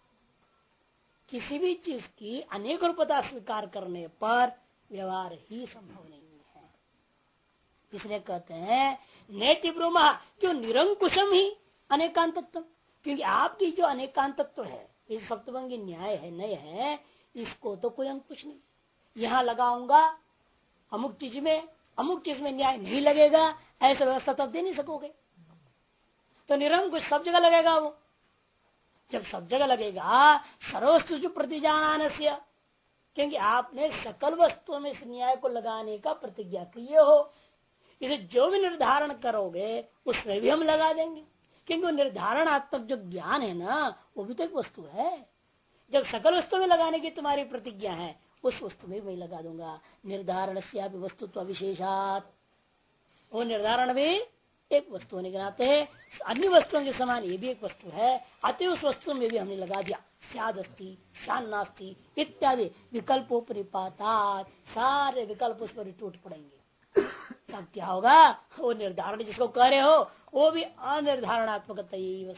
किसी भी चीज की अनेक रूपता स्वीकार करने पर व्यवहार ही संभव नहीं है। इसलिए कहते हैं नेति ब्रह्मा क्यों निरंकुशम ही अनेकांतत्व, क्योंकि आपकी जो अनेकांतत्व है इस सप्तभंगी न्याय है नय है, इसको तो कोई अंकुश नहीं। यहाँ लगाऊंगा अमुक चीज में न्याय नहीं लगेगा, ऐसा व्यवस्था तो आप दे नहीं सकोगे। तो निरंकुश सब जगह लगेगा। वो जब सब जगह लगेगा सर्वस्तु जो प्रतिजानानस्य, क्योंकि आपने सकल वस्तुओं में इस न्याय को लगाने का प्रतिज्ञा किए हो, इसे जो भी निर्धारण करोगे उसमें भी हम लगा देंगे। क्योंकि वो निर्धारणात्मक जो ज्ञान है ना, वो भी तो एक वस्तु है। जब सकल वस्तु में लगाने की तुम्हारी प्रतिज्ञा है, उस वस्तु में मैं लगा दूंगा। निर्धारण से वस्तुत्व विशेषात, वो निर्धारण भी एक वस्तु होने के नाते अन्य वस्तुओं के समान ये भी एक वस्तु है, अतः उस वस्तु में भी हमने लगा दिया स्यादस्ति शान नास्ति इत्यादि विकल्पों परिपातात, सारे विकल्प उस पर टूट पड़ेंगे। तब क्या होगा? वो निर्धारण जिसको कह रहे हो वो भी अनिर्धारणात्मकता,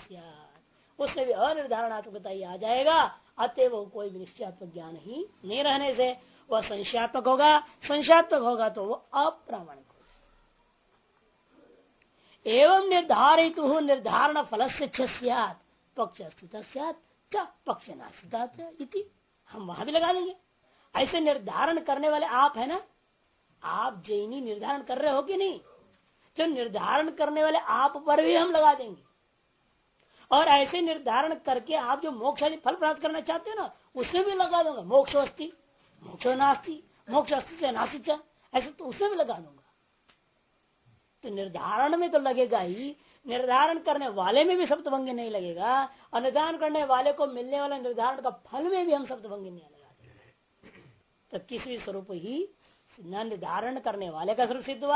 उसमें भी अनिर्धारणात्मकता ही आ जाएगा। अतः वो कोई भी निश्चयात्मक ज्ञान ही नहीं रहने से वह संशयात्मक होगा, संशयात्मक होगा तो वो अप्रामाणिक। एवं निर्धारित निर्धारण फल से पक्ष अस्थित पक्ष नास्तित, हम वहां भी लगा देंगे। ऐसे निर्धारण करने वाले आप है ना, आप जैनी निर्धारण कर रहे हो कि नहीं? तो निर्धारण करने वाले आप पर भी हम लगा देंगे। और ऐसे निर्धारण करके आप जो मोक्ष आदि फल प्राप्त करना चाहते हो ना, उसमें भी लगा दूंगा मोक्ष अस्ति मोक्ष नास्ति मोक्ष अस्ति नास्ति, ऐसे तो उसमें भी लगा दूंगा। तो निर्धारण में तो लगेगा ही, निर्धारण करने वाले में भी सप्तभंगी नहीं लगेगा, और निर्धारण करने वाले को मिलने वाला निर्धारण का फल में भी हम सप्तभंगी नहीं लगा देंगे। तो किसी स्वरूप ही न निर्धारण करने वाले का स्वरूप सिद्ध हुआ,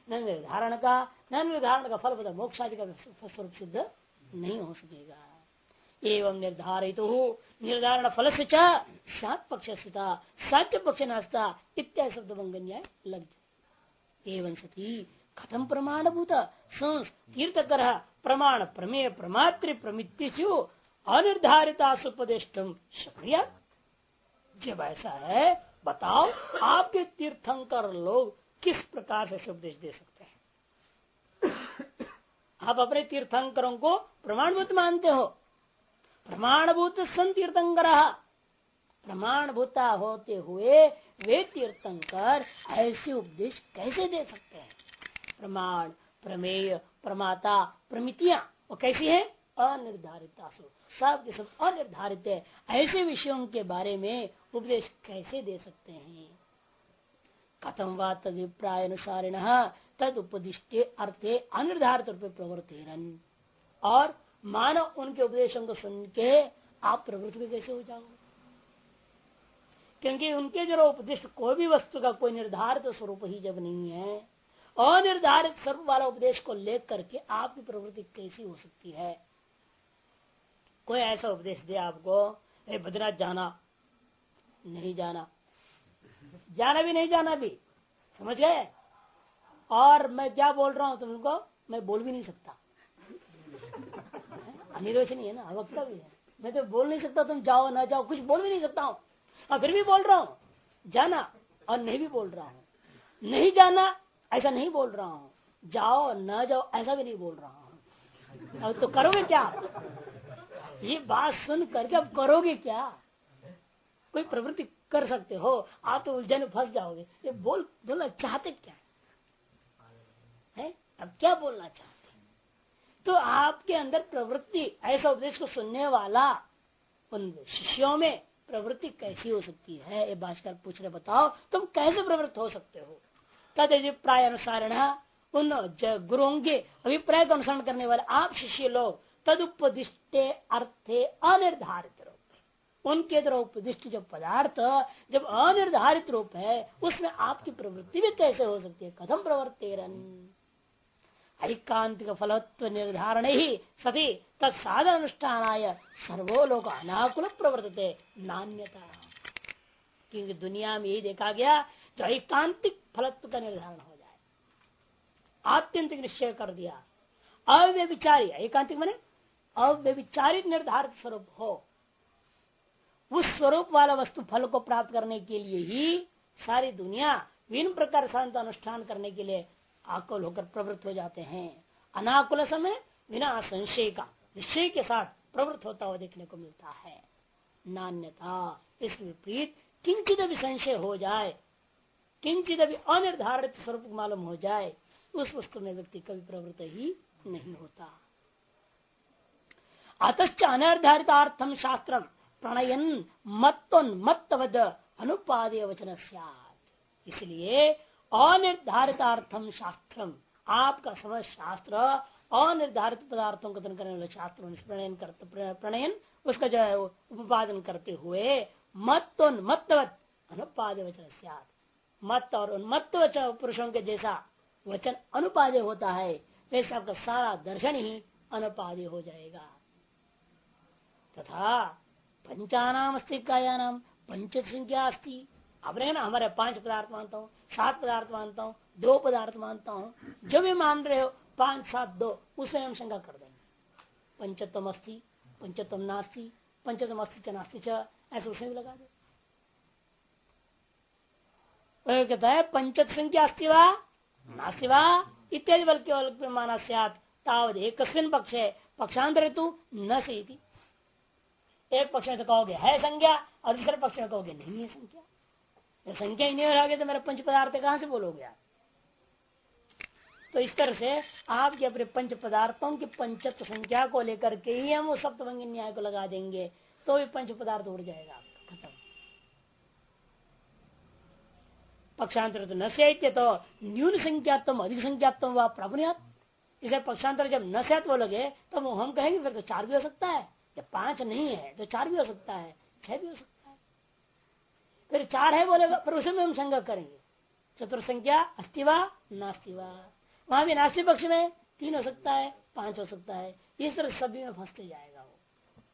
न निर्धारण का, न निर्धारण का फल पता मोक्ष आदि का स्वरूप सिद्ध नहीं हो सकेगा। एवं निर्धारित निर्धारण फल से सात पक्ष स्थिता सच पक्ष नास्ता इत्यादि शब्द मंगन्याय लग जाए। एवं सती कथम प्रमाणभूत तीर्थकर प्रमाण प्रमेय प्रमात्र प्रमित्यु अनिर्धारिता सुपदेष्टम शक्रिया। जब ऐसा है बताओ आपके तीर्थंकर लोग किस प्रकार से उपदेश दे सकते हैं? आप अपने तीर्थंकरों को प्रमाणभूत मानते हो, प्रमाणभूत सन तीर्थंकर, प्रमाणभूता होते हुए वे तीर्थंकर ऐसे उपदेश कैसे दे सकते हैं? प्रमाण प्रमेय प्रमाता प्रमितियां वो कैसी है? अनिर्धारिता सब के सब अनिर्धारित है। ऐसे विषयों के बारे में उपदेश कैसे दे सकते हैं? कथम वा तदभिप्राय अनुसारिण तद उपदिष्टे अर्थे अनिर्धारित रूप प्रवर्तेरन। और मानो उनके उपदेशों को सुन के आप प्रवृत्त भी कैसे हो जाओगे? क्योंकि उनके जो उपदिष्ट कोई भी वस्तु का कोई निर्धारित स्वरूप ही जब नहीं है, अनिर्धारित स्वरूप वाला उपदेश को लेकर के आपकी प्रवृत्ति कैसी हो सकती है? कोई ऐसा उपदेश दे आपको, बद्रीनाथ जाना, नहीं जाना, जाना भी नहीं जाना भी, समझ गए? और मैं क्या बोल रहा हूं तुमको, मैं बोल भी नहीं सकता, अनिर्वचनीय है ना, अवक्ता भी है, मैं तो बोल नहीं सकता, तुम जाओ ना जाओ कुछ बोल भी नहीं सकता हूं, और फिर भी बोल रहा हूं जाना, और नहीं भी बोल रहा हूं नहीं जाना, ऐसा नहीं बोल रहा हूं, जाओ ना जाओ ऐसा भी नहीं बोल रहा हूं। अब तो करोगे क्या? ये बात सुन करके अब करोगे क्या? कोई प्रवृत्ति कर सकते हो आप तो उलझन फंस जाओगे। ये बोलना चाहते क्या है? अब क्या बोलना चाहते? तो आपके अंदर प्रवृत्ति, ऐसा उपदेश को सुनने वाला उन शिष्यों में प्रवृत्ति कैसी हो सकती है? ये भाष्कर पूछ रहे, बताओ तुम कैसे प्रवृत्त हो सकते हो? तद अभिप्राय अनुसारण उन गुरुओं के अभिप्राय का अनुसरण करने वाले आप शिष्य लोग तदुपदिष्टे अर्थे अनिर्धारित रूप, उनके द्वारा उपदिष्ट जो पदार्थ जब अनिर्धारित रूप है उसमें आपकी प्रवृत्ति भी कैसे हो सकती है? कथम प्रवर्तेरन ऐकांतिक फलत्व निर्धारण ही सती तत्साधन अनुष्ठानाय सर्वोलोक अनाकुल प्रवर्तते नान्यता। क्योंकि दुनिया में यही देखा गया जो ऐकांतिक फलत्व का निर्धारण हो जाए, आत्यंतिक निश्चय कर दिया, अव्यभिचारी, एकांतिक माने अव्यभिचारित निर्धारित स्वरूप हो, उस स्वरूप वाला वस्तु फल को प्राप्त करने के लिए ही सारी दुनिया विभिन्न प्रकार शांत अनुष्ठान करने के लिए आकुल होकर प्रवृत्त हो जाते हैं। अनाकुल समय बिना संशय का निश्चय के साथ प्रवृत्त होता हुआ देखने को मिलता है। नान्यता इस विपरीत किंचित भी संशय हो जाए, किंचित भी अनिर्धारित स्वरूप मालूम हो जाए, उस वस्तु में व्यक्ति कभी प्रवृत्त ही नहीं होता। अतश्च अनिर्धारितार्थम शास्त्रम प्रणयन मत्तवद अनुपादेय वचन स्यात्। इसलिए अनिर्धारितार्थम शास्त्रम, आपका समझ शास्त्र अनिर्धारित पदार्थों को करने वाले शास्त्रों प्रणयन उसका जो है उपादन करते हुए मत्तवद अनुपादेय वचन स्यात्। मत और उन्मत्त पुरुषों के जैसा वचन अनुपादेय होता है, वैसे आपका सारा दर्शन ही अनुपादेय हो जाएगा। तथा पंचानाम अस्तिकायानाम पंच संख्या अस्ति। अब ना हमारे 5 पदार्थ मानता हूँ, 7 पदार्थ मानता हूँ, 2 पदार्थ मानता हूँ, जो भी मान रहे हो 5 7 2 उसमें हम शंका कर देंगे। पंचत्वम अस्ति पंचत्वम नास्ति, पंचत्वम अस्ति च नास्ति च, ऐसे उसमें भी लगा दे। कहता है पंचत संख्या अस्ति वा नास्ति वा इत्यादि बल के माना स्यात् तावद एकस्मिन् पक्षे पक्षांतर हेतु न सेति। एक पक्ष में तो कहोगे है संज्ञा और दूसरे पक्ष में कहोगे नहीं है संज्ञा। जब संख्या ही नहीं हो रहा तो मेरा पंच पदार्थ कहां से बोलोगे आप? तो इस तरह से आपके अपने पंच पदार्थों की पंचत्व संख्या को लेकर के ही हम सप्तभंगी न्याय को लगा देंगे तो भी पंच पदार्थ उड़ जाएगा आपका, खत्म। पक्षांतर तो न से तो न्यून संख्यात्म अधिक संख्यात्म व प्रभुनियत। इसे पक्षांतर जब न से बोलोगे तो हम कहेंगे फिर तो 4 भी हो सकता है, जब 5 नहीं है तो 4 भी हो सकता है, 6 भी हो सकता है। फिर 4 है बोलेगा फिर उसमें हम शंका करेंगे चतुर्संख्या अस्तिवा नास्तिवा, वहां भी नास्तिक पक्ष में 3 हो सकता है, 5 हो सकता है, इस तरह सभी में फंसते जाएगा वो।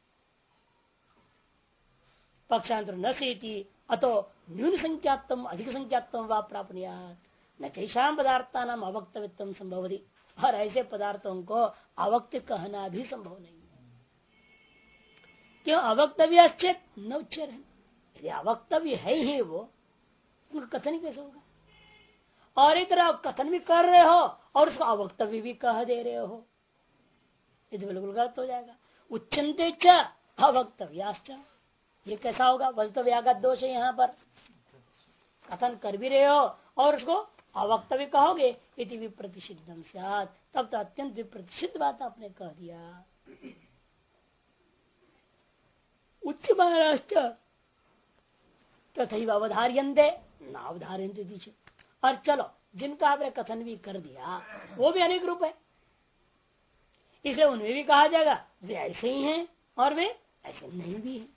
पक्षांतर न सीति अतो न्यून संख्यात्म अधिक संख्यात्म व प्राप्नुयात् न चैषाम पदार्था नाम अवक्तव्यत्म संभवति, और ऐसे पदार्थों को अवक्त कहना भी संभव नहीं है। क्यों? अवक्तव्य न उच्चर है, यदि अवक्तव्य है ही वो, उनका कथन ही कैसे होगा? और एक तरह कथन भी कर रहे हो और उसको अवक्तव्य भी कह दे रहे हो, ये तो बिल्कुल गलत हो जाएगा। उच्चन्ते च अवक्तव्याश्च, ये कैसा होगा? वक्तव्यागत दोष है यहाँ पर। कथन कर भी रहे हो और उसको अवक्तव्य कहोगे, इति विप्रतिषिद्धम स्यात्, तब तो अत्यंत विप्रतिषिद्ध बात आपने कह दिया। उच्च महाराष्ट्र तथा अवधार्यन्ते न अवधार्यन्ते दीजिए। और चलो जिनका आपने कथन भी कर दिया वो भी अनेक रूप है, इसलिए उन्हें भी कहा जाएगा वे ऐसे ही हैं और वे ऐसे नहीं भी हैं।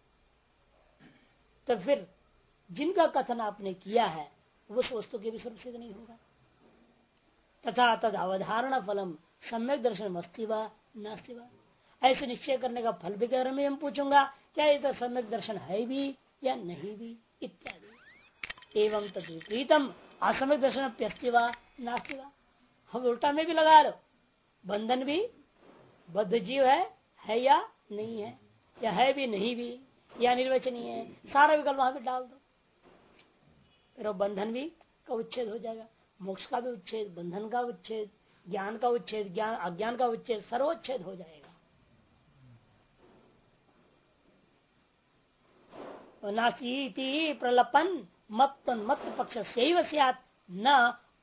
तो फिर जिनका कथन आपने किया है उस वस्तु के भी स्वरूप सिद्ध नहीं होगा। तथा तद अवधारणा फलम सम्यक दर्शन अस्ति वा नास्ति वा, ऐसे निश्चय करने का फल भी कह रहे हम पूछूंगा क्या ये तो सम्यक दर्शन है भी या नहीं भी इत्यादि। एवं तत्प्रीतम असम्यक दर्शन अस्ति वा नास्ति वा, हम उल्टा में भी लगा लो, बंधन भी बद्ध जीव है या नहीं है, या है भी नहीं भी, या निर्वचनीय है, सारा विकल्प वहां भी डाल दो, फिर वो बंधन भी का उच्छेद हो जाएगा, मोक्ष का भी उच्छेद, बंधन का उच्छेद, ज्ञान का उच्छेद, ज्ञान अज्ञान का उच्छेद, सर्वोच्छेद हो जाएगा। नास्ति प्रलपन मत मत पक्ष से न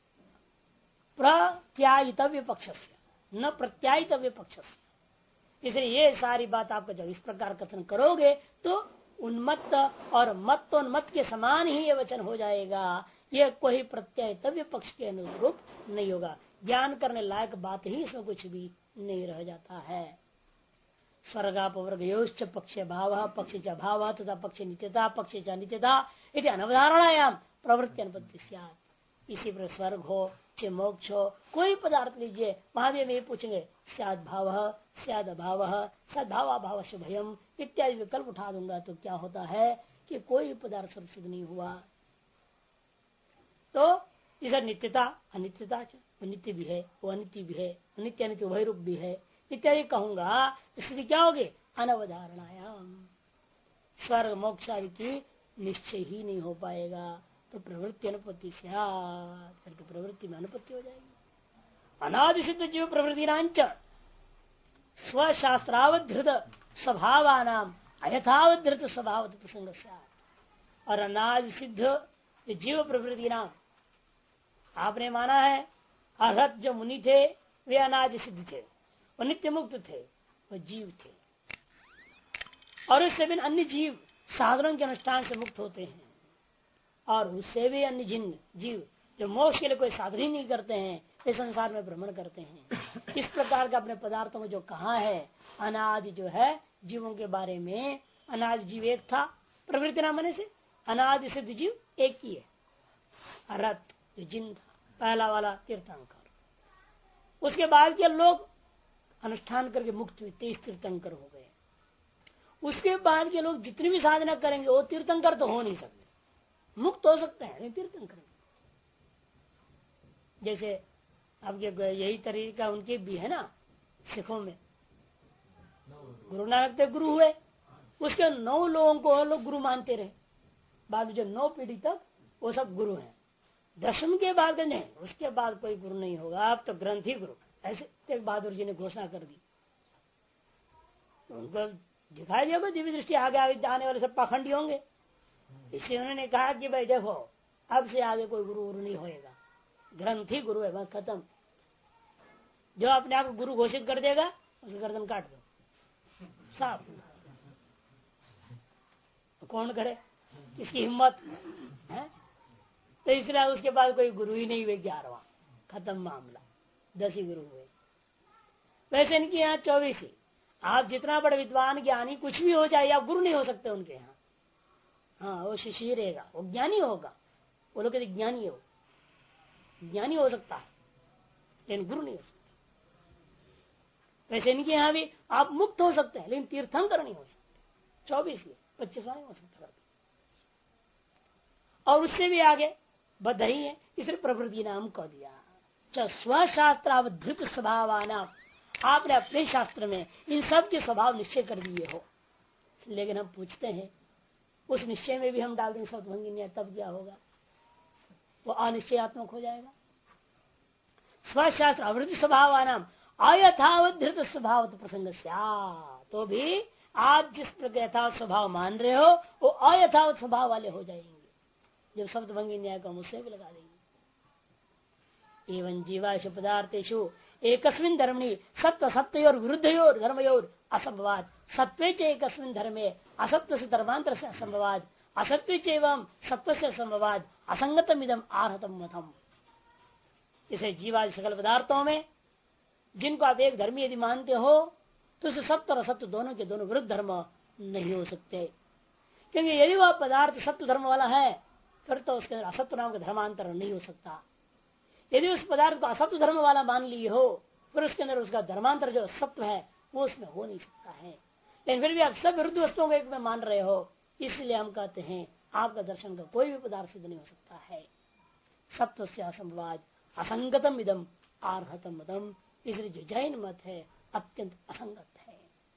प्रत्यायितव्य पक्ष, न प्रत्यायितव्य पक्ष। इसलिए ये सारी बात आपका जब इस प्रकार कथन करोगे तो उन्मत्त और मत्तोन्मत्त के समान ही ये वचन हो जाएगा, ये कोई प्रत्यायितव्य पक्ष के अनुरूप नहीं होगा। ज्ञान करने लायक बात ही इसमें कुछ भी नहीं रह जाता है। स्वर्गापवर्गयोश्च पक्ष भाव पक्ष च भाव तथा पक्ष नित्यता पक्ष च नित्यता यदि अनवधारणायाम प्रवृत्ति अनुपत्ति स्यात्। इसी पर स्वर्ग हो चाहे मोक्ष हो, कोई पदार्थ लीजिए, महादेव में पूछेंगे स्याद भाव स्याद अभाव सद्भाव अभाव से भयम इत्यादि विकल्प उठा दूंगा तो क्या होता है कि कोई पदार्थ सिद्ध नहीं हुआ। तो इधर नित्यता अनित्यता, नित्य भी है वो अनित्य भी है, नित्य अनित्य उभय रूप भी है इत्यादि कहूंगा, स्थिति क्या होगी? अनवधारणायाम, स्वर्ग मोक्ष आदि की निश्चय ही नहीं हो पाएगा, तो प्रवृत्ति अनुपत्ति से तो प्रवृत्ति में अनुपत्ति हो जाएगी। अनादि सिद्ध जीव प्रवृत्ति स्वशास्त्रावधृत स्वभावानाम अयथावधृत स्वभाव प्रसंग, और अनादि सिद्ध जीव प्रवृत्ति नाम आपने माना है अर्हत जो मुनि थे वे अनादि सिद्ध थे, वो नित्य मुक्त थे, वो जीव थे, और उससे भी अन्य जीव साधनों के अनुष्ठान से मुक्त होते हैं, और उससे भी अन्य जिन जीव जो मोक्ष के लिए कोई साधन ही नहीं करते हैं, इस संसार में भ्रमण करते हैं। इस प्रकार का अपने पदार्थों में जो कहा है अनादि जो है जीवों के बारे में, अनादि जीव एक था, प्रवृत्ति नाम मने से अनादि सिद्ध जीव एक ही है। अरत जो जिन था पहला वाला तीर्थंकर, उसके बाद के लोग अनुष्ठान करके मुक्त हुए 23 तीर्थंकर हो गए। उसके बाद के लोग जितनी भी साधना करेंगे वो तीर्थंकर तो हो नहीं सकते, मुक्त हो सकते हैं नहीं तीर्थंकर। जैसे अब यही तरीका उनके भी है ना, सिखों में गुरु नानक देव गुरु हुए, उसके 9 लोगों को लोग गुरु मानते रहे, बाद में जो 9 पीढ़ी तक वो सब गुरु हैं। 10वीं के बाद नहीं, उसके बाद कोई गुरु नहीं होगा, अब तो ग्रंथ ही गुरु, ऐसे तेग बहादुर जी ने घोषणा कर दी। उनको दिखाई दिया दिव्य दृष्टि, आगे आगे आने वाले सब पाखंडी होंगे, इसलिए उन्होंने कहा कि भाई देखो अब से आगे कोई गुरु नहीं होएगा, ग्रंथ ही गुरु है, बस खत्म। जो अपने आप को गुरु घोषित कर देगा उसकी गर्दन काट दो साफ। तो कौन करे, किसकी हिम्मत है? तो इसलिए उसके बाद कोई गुरु ही नहीं हुए, 11वां खत्म मामला, 10 ही गुरु हुए। वैसे इनके यहाँ 24 ही, आप जितना बड़े विद्वान ज्ञानी कुछ भी हो जाए आप गुरु नहीं हो सकते उनके यहाँ। हाँ वो शिष्य रहेगा, वो ज्ञानी होगा, वो लोग कहते ज्ञानी हो, ज्ञानी हो सकता है लेकिन गुरु नहीं हो सकता। वैसे इनके यहाँ भी आप मुक्त हो सकते हैं लेकिन तीर्थंकर नहीं हो सकते। 24 ये 25 नहीं हो सकता। और उससे भी आगे बद्ध ही है, इसलिए प्रवृत्ति नाम कह दिया। स्वशास्त्रावधृत स्वभावाना, आपने अपने शास्त्र में इन सब के स्वभाव निश्चय कर दिए हो। लेकिन हम पूछते हैं उस निश्चय में भी हम डाल देंगे सत्भंगी, तब क्या होगा? वो अनिश्चयात्मक हो जाएगा। स्वशास्त्र अवृत्ति स्वभावानाम अयथावधृत स्वभाव प्रसंग तो भी आप जिस प्रकार यथावत स्वभाव मान रहे हो वो अयथावत स्वभाव वाले हो जाएंगे। जब शब्दभंगी न्याय का मुझसे भी लगा देंगे। एवं जीवाश पदार्थेशु एकस्मिन धर्मणि सत्व सत्योर विरुद्धयोर धर्मयोर असंभवाद, सत्वे च एकस्मिन धर्मे असत्व से धर्मांतर से असंभवाद, असत्व च एवं सत्व से असंभवाद, असंगतम इदम आर्हतम मतम। इसे जीवादि सकल पदार्थों में जिनको आप एक धर्मी यदि मानते हो तो उसे सत्य और असत्य दोनों के दोनों विरुद्ध धर्म नहीं हो सकते। क्योंकि यदि वह पदार्थ सत्य धर्म वाला है फिर तो उसके अंदर असत्य नाम का धर्मांतर नहीं हो सकता। यदि उस पदार्थ को असत्य धर्म वाला मान लिए हो फिर उसके अंदर उसका धर्मांतर जो सत्य है वो उसमें हो नहीं सकता है। लेकिन फिर भी आप सब विरुद्ध वस्तुओं को एक में मान रहे हो, इसलिए हम कहते हैं आपका दर्शन का कोई भी पदार्थ सिद्ध नहीं हो सकता है। सत्व से असंभवाद असंगतम इदम आर्हतम मतम, इसलिए जो जैन मत है अत्यंत असंगत है।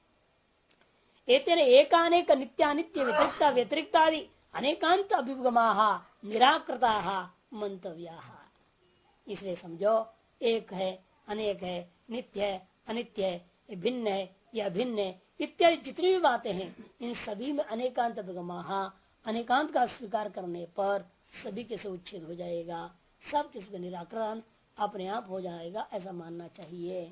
एकानेक नित्यानित्य व्यतिरिक्ता व्यतिरिक्तादि अनेकांत अभिगमा निराकृता मंतव्या। इसलिए समझो एक है, अनेक है, नित्य है, अनित्य है, भिन्न है या भिन्न है इत्यादि जितनी भी बातें हैं इन सभी में अनेकांत अभिगमा, अनेकांत का स्वीकार करने पर सभी के से उच्छेद हो जाएगा, सब किसी का निराकरण अपने आप हो जाएगा, ऐसा मानना चाहिए।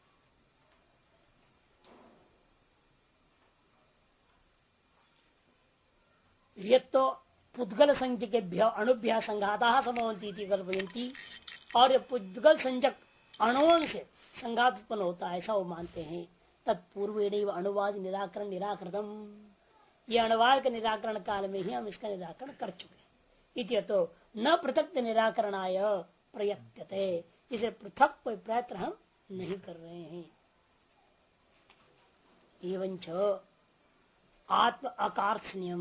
ये तो पुद्गल संज्ञकेभ्य अणुभ्य संघाता समवंती कल्पयंती, और ये पुद्गल संजक अणुओं से संघात उत्पन्न होता है ऐसा वो मानते हैं। तत्पूर्व अणुवाद निराकरण निराकृतम, ये अणुवाद के निराकरण काल में ही हम इसका निराकरण कर चुके। इति तो न पृथक निराकरणाय प्रयत्नते, इसे पृथक कोई प्रयत्न हम नहीं कर रहे हैं। एवंच आत्म अकार्षण्यम,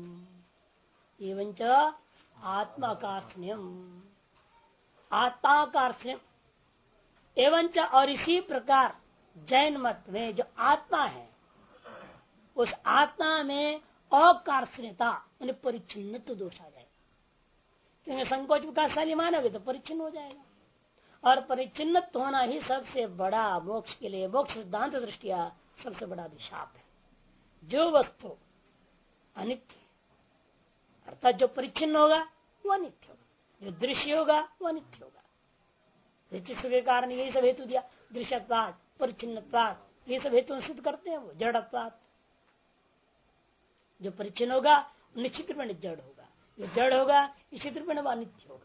एवंच आत्म अकार्षण्यम, आत्माकार्षण्यम एवंच, और इसी प्रकार जैन मत में जो आत्मा है उस आत्मा में अकार्षण्यता परिच्छिन्न दोष आ जाएगा। क्योंकि संकोच विकासशाली मानोगे तो परिच्छिन्न हो जाएगा, और परिच्छिन्न होना ही सबसे बड़ा मोक्ष के लिए, मोक्ष सिद्धांत दृष्टिया सबसे बड़ा अभिशाप है। जो वस्तु अनित्य अर्थात जो परिच्छिन्न होगा वह नित्य होगा, जो दृश्य होगा वह नित्य होगा। जिसके कारण यही सब हेतु दिया, दृश्यत्वाद परिच्छिन्नत्वाद, ये सब हेतु सिद्ध करते हैं वो जड़त्वाद। जो परिच्छिन्न होगा निश्चित रूप में जड़ होगा, जो जड़ होगा निश्चित रूप में वह नित्य होगा।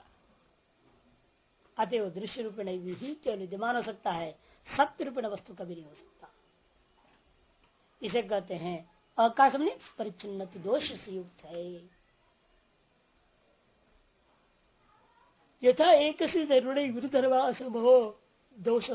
अतएव दृश्य रूप में ही केवल विद्यमान हो सकता है, सत्य रूप में वस्तु कभी नहीं हो सकता। इसे कहते हैं आकाश में परिच्छिन्न दोष से युक्त है। यथा एक विरुद्ध दोष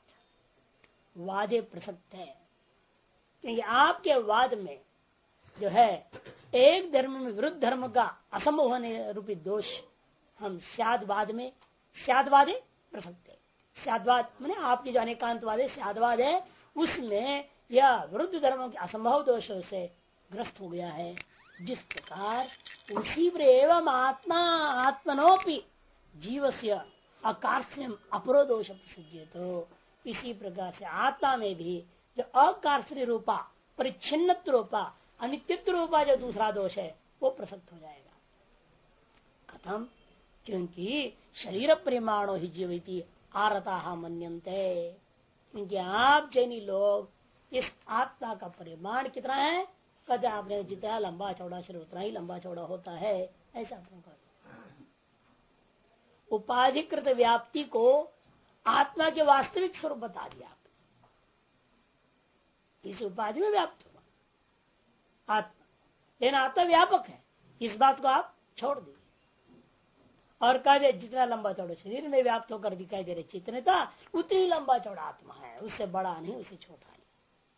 वादे प्रसक्त है, क्योंकि आपके वाद में जो है एक धर्म में विरुद्ध धर्म का असंभव होने रूपी दोष हम स्यादवाद में, स्यादवादे प्रसक्त है। स्यादवाद मैंने आपकी जो अनेकांतवाद है स्यादवाद है, उसमें यह विरुद्ध धर्मों के असंभव दोषों से ग्रस्त हो गया है। जिस प्रकार उसी पर एवं आत्मा आत्मनोपि जीव से अकार्षण्यम अपरो दोष प्रसिद्ध, तो इसी प्रकार से आत्मा में भी जो अकार्षण्य रूपा परिच्छिन्न रूपा अनित्य रूपा जो दूसरा दोष है वो प्रसक्त हो जाएगा। खत्म, क्योंकि शरीर परिमाणो ही जीविती आरता मन्यन्ते, क्योंकि आप जैनी लोग इस आत्मा का परिमाण कितना है, कहते आपने जितना लंबा चौड़ा शरीर उतना ही लंबा चौड़ा होता है, ऐसा आपने कहते। उपाधिकृत व्याप्ति को आत्मा के वास्तविक स्वरूप बता दिया आपने, इस उपाधि में व्याप्त हुआ आत्मा, लेकिन आत्मा व्यापक है, इस बात को आप छोड़ दीजिए। और कह दे जितना लंबा चौड़ा शरीर में व्याप्त होकर दिखाई दे रहे चेतनता उतनी लंबा चौड़ा आत्मा है, उससे बड़ा नहीं, उससे छोटा नहीं।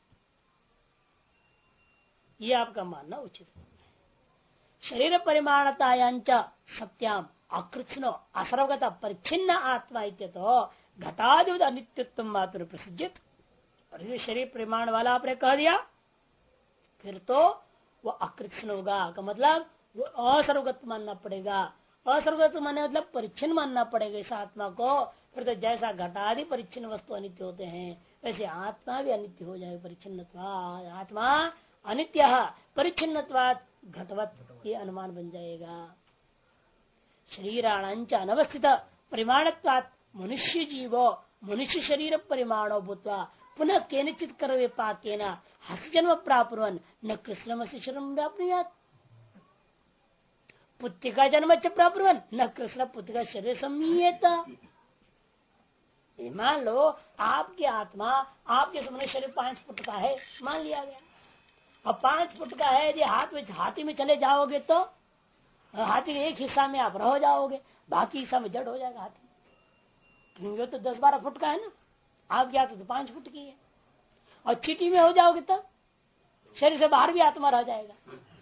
ये आपका मानना उचित है। शरीर परिमाणतायांच सत्याम अकृत्नो असर्वगत परिच्छिन्न आत्मा इत्यतो घटादिवत अनित्यत्व मात्र प्रसिद्धित। और ये शरीर परिमाण वाला आपने कह दिया, फिर तो वो अकृत्न होगा का मतलब वो असर्वगत मानना पड़ेगा। असर्वगत मानने मतलब परिच्छिन्न मानना पड़ेगा इस आत्मा को। फिर तो जैसा घटादि परिच्छिन्न वस्तु अनित्य होते हैं वैसे आत्मा भी अनित्य हो जाएगा। परिच्छिन्नत्वात् आत्मा अनित्य परिच्छिन्नत्वात् घटवत, ये अनुमान बन जाएगा। शरीराणांच अनवस्थित परिमाणत्वात् मनुष्य जीवो मनुष्य शरीर परिमाणो भूत्वा पुनः केनचित कर विपाकेन हस्त जन्म प्रापुरन न कृष्ण से शर्म व्याप्नुयात्। पुत्रिका जन्म च प्रापुरन न कृष्ण पुत्रिका शरीर सम्मीयत। मान लो आपकी आत्मा आपके मनुष्य शरीर 5 फुट का है मान लिया गया। अब 5 फुट का है, यदि हाथी में चले जाओगे तो हाथी के एक हिस्सा में आप रह जाओगे, बाकी हिस्सा में जड़ हो जाएगा हाथी। क्योंकि तो 10-12 फुट का है ना, आपकी आत्मा तो 5 फुट की है। और चीटी में हो जाओगे तो शरीर से बाहर भी आत्मा रह जाएगा।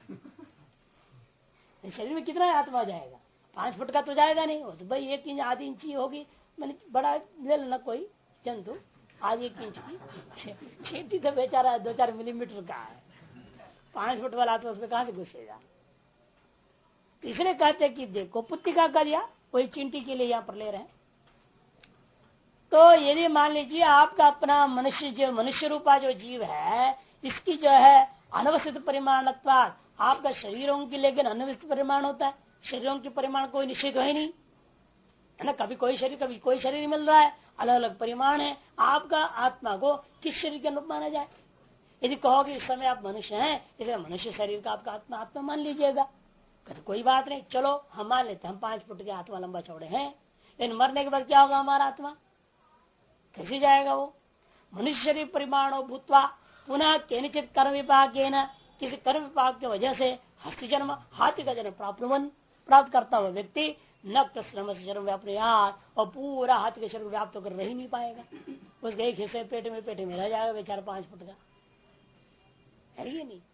शरीर में कितना आत्मा जाएगा? 5 फुट का तो जाएगा नहीं, वो तो भाई 1 इंच आधी इंची होगी। मैंने बड़ा ले लेना कोई जंतु आधी 1 इंच की, चीटी तो बेचारा 2-4 मिलीमीटर का है। 5 फुट वाला आत्मा उसमें कहां से घुसेगा? इसलिए कहते कि देखो पुत्रिका का दिया, कोई चींटी के लिए यहाँ पर ले रहे हैं। तो यदि मान लीजिए आपका अपना मनुष्य रूपा जो जीव है, इसकी जो है अनवस्थित परिमाणत्वात् आपका शरीरों की लेकिन अनवस्थित परिमाण होता है। शरीरों के परिमाण कोई निश्चित है नहीं है ना, कभी कोई शरीर कभी कोई शरीर मिल रहा है, अलग अलग परिमाण है। आपका आत्मा को किस शरीर के अनुरूप माना जाए? यदि कहोगे इस समय आप मनुष्य हैं, इसलिए मनुष्य शरीर का आपका आत्मा मान लीजिएगा, तो कोई बात नहीं, चलो हम मान लेते हैं हम 5 फुट के आत्मा लंबा चौड़े हैं। लेकिन मरने के बाद क्या होगा? हमारा आत्मा कैसे जाएगा? वो मनुष्य शरीर परिमाणो भूतवा पुनः केनचित कर्म विपाक किसी कर्म विपाक की वजह से हस्त जन्म हाथी का जन्म प्राप्त करता हुआ व्यक्ति न कृष्ण से जन्म व्याप्त और पूरा हाथी के शरीर व्याप्त होकर रह नहीं पाएगा। उसके एक हिस्से पेट में रह जाएगा बेचारा 5 फुट का है ये नहीं।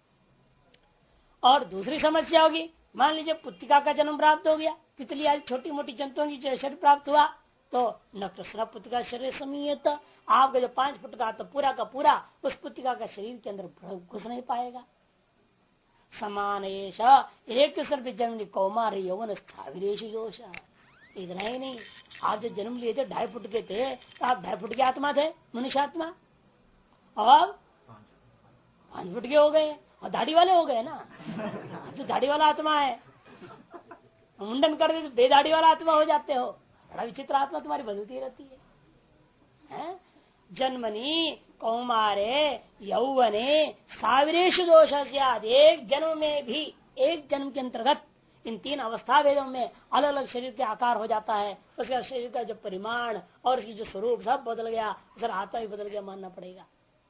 और दूसरी समस्या होगी, मान लीजिए पुत्रिका का जन्म प्राप्त हो गया, तितली आदि छोटी मोटी जंतुओं की शरीर प्राप्त हुआ, तो न कृष्ण पुत्रिका शरीर समीयत आपका जो 5 फुट का तो पूरा का पूरा उस पुत्रिका का शरीर के अंदर घुस नहीं पाएगा। समान एक सर्व जन्म कौमार यौवन स्थाविरेश दोष। इतना ही नहीं, आप जो जन्म लिए थे 2.5 फुट के थे, तो आप 2.5 फुट के आत्मा थे, मनुष्य आत्मा, और 5 फुट के हो गए और दाढ़ी वाले हो गए ना। तो दाढ़ी वाला आत्मा है, मुंडन कर दे तो बेदाढ़ी वाला आत्मा हो जाते हो। बड़ा विचित्र आत्मा तुम्हारी बदलती रहती है। जन्मनी कौमारे यौवने साविरेश दोष। एक जन्म में भी, एक जन्म के अंतर्गत इन 3 अवस्था भेदों में अलग अलग शरीर के आकार हो जाता है। उसका शरीर का जो परिमाण और उसकी जो स्वरूप सब बदल गया, उसका आत्मा भी बदल गया मानना पड़ेगा।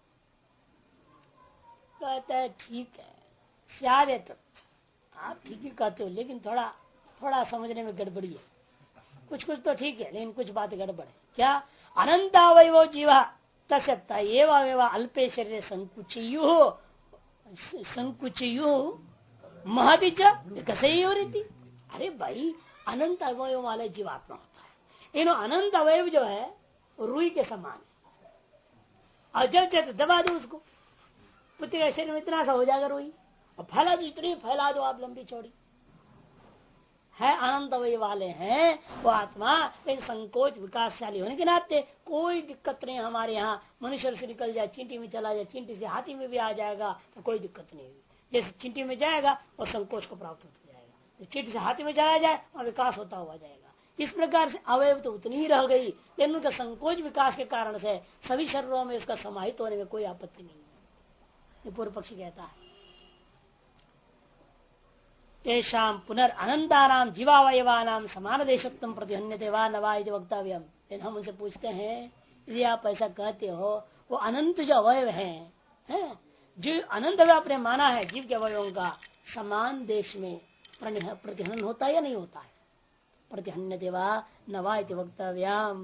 कहता है ठीक है, शायद तो आप ठीक ही कहते हो, लेकिन थोड़ा समझने में गड़बड़ी है। कुछ तो ठीक है, लेकिन कुछ बात गड़बड़ है। क्या? अनंत अवयवो जीवा तस्ता एवं अल्पे शरीर संकुचयु महति च। अरे भाई, अनंत अवयव वाले जीवात्मा होता है। इन अनंत अवयव जो है रुई के समान है, और जब चाहे दबा दो उसको, पुत्री का शरीर में इतना सा हो जाएगा रुई, और फैला दो, इतनी फैला दो आप लंबी चौड़ी है। अनंत अवयव वाले हैं वो आत्मा, एक संकोच विकासशाली होने के नाते कोई दिक्कत नहीं। हमारे यहाँ मनुष्य से निकल जाए, चींटी में चला जाए, चींटी से हाथी में भी आ जाएगा तो कोई दिक्कत नहीं होगी। जैसे चींटी में जाएगा और संकोच को प्राप्त होता जाएगा, चींटी से हाथी में चला जाए और विकास होता हुआ जाएगा। इस प्रकार से अवयव तो उतनी ही रह गई, लेकिन उनका संकोच विकास के कारण से सभी शरीरों में इसका समाहित होने में कोई आपत्ति नहीं है। पूर्व पक्षी कहता है तेषाम पुनर्अनंतानाम जीवावयवानाम समान देशत्वं प्रतिहन्यते वा न वा इति वक्तव्यम। हम उनसे पूछते हैं, यदि आप ऐसा कहते हो, वो अनंत जो अवयव हैं, जो अनंत अवयव आपने माना है जीव के अवयवों का, समान देश में प्रतिहनन होता है या नहीं होता है? प्रतिहन्य देवा नवा वक्तव्याम।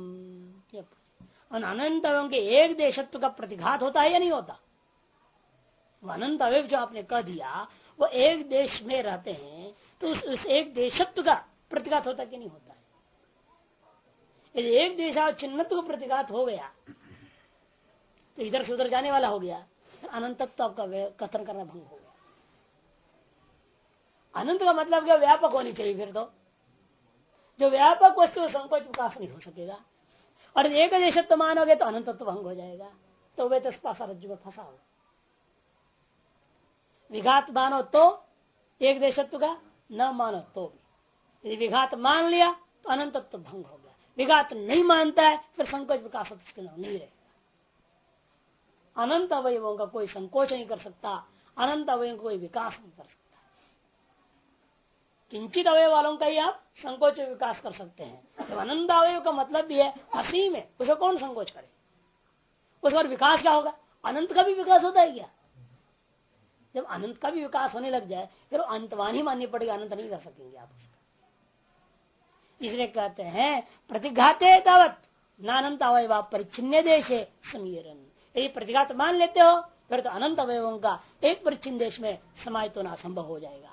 अनंत अवयवों के एक देशत्व का प्रतिघात होता है या नहीं होता? अनंत अवयव जो आपने कह दिया वो एक देश में रहते हैं, तो उस एक देशत्व का प्रतिघात होता कि नहीं होता है? यदि एक देशावच्छिन्नत्व का प्रतिघात हो गया तो इधर से उधर जाने वाला हो गया, अनंतत्व आपका कथन करना भंग हो गया। अनंत का मतलब क्या? व्यापक होनी चाहिए। फिर तो जो व्यापक वस्तु संकोच विकास नहीं हो सकेगा, और एक देशत्व मानोगे तो अनंतत्व भंग हो जाएगा। तो वे तो रज्जु में फंसा हो। विघात मानो तो एक देशत्व का, न मानो तो भी। यदि विघात मान लिया तो अनंतत्व भंग हो गया। विघात नहीं मानता है फिर संकोच विकास नहीं रहेगा। अनंत अवयवों का कोई संकोच नहीं कर सकता, अनंत अवयवों का कोई विकास नहीं कर सकता। किंचित अवयव वालों का ही आप संकोच विकास कर सकते हैं। तो अनंत अवयव का मतलब भी है असीम है, उसको कौन संकोच करे? उस पर विकास क्या होगा? अनंत का भी विकास होता है क्या? जब अनंत का भी विकास होने लग जाए फिर अंतवान ही माननी पड़ेगी, अनंत नहीं कर सकेंगे आप उसका। इसलिए कहते हैं प्रतिघाते तावत नानंत अवयव परिच्छिन्न देशे समीरन। यदि प्रतिघात मान लेते हो फिर तो अनंत अवयवों का एक परिच्छिन्न देश में समाहित होना असंभव हो जाएगा।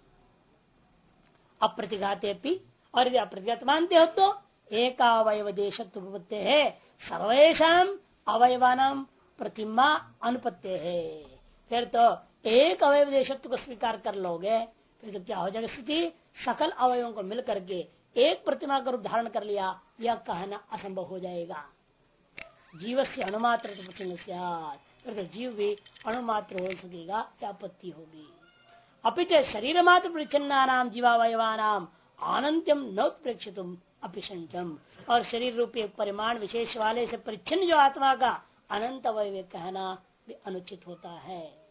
अप्रतिघाते भी, और यदि अप्रतिघात मानते हो तो एक अवयव देशत्व है सर्वेशम अवयवानाम प्रतिमा अनुपत्य है। फिर तो एक अवयव देशत्व को स्वीकार कर लोगे फिर तो क्या हो जाएगा स्थिति? सकल अवयवों को मिलकर के एक प्रतिमा का रूप धारण कर लिया, यह कहना असंभव हो जाएगा। जीव से अणुमात्र फिर तो जीव भी अणुमात्र हो सकेगा, क्या आपत्ति होगी? अपिच शरीर मात्र परिच्छिन्ना नाम जीवावयवानाम अनंत्यम नोत्प्रेक्षितुम अपिशंचम। और शरीर रूपी परिमाण विशेष वाले से परिच्छिन्न जो आत्मा का अनंत अवयव कहना भी अनुचित होता है।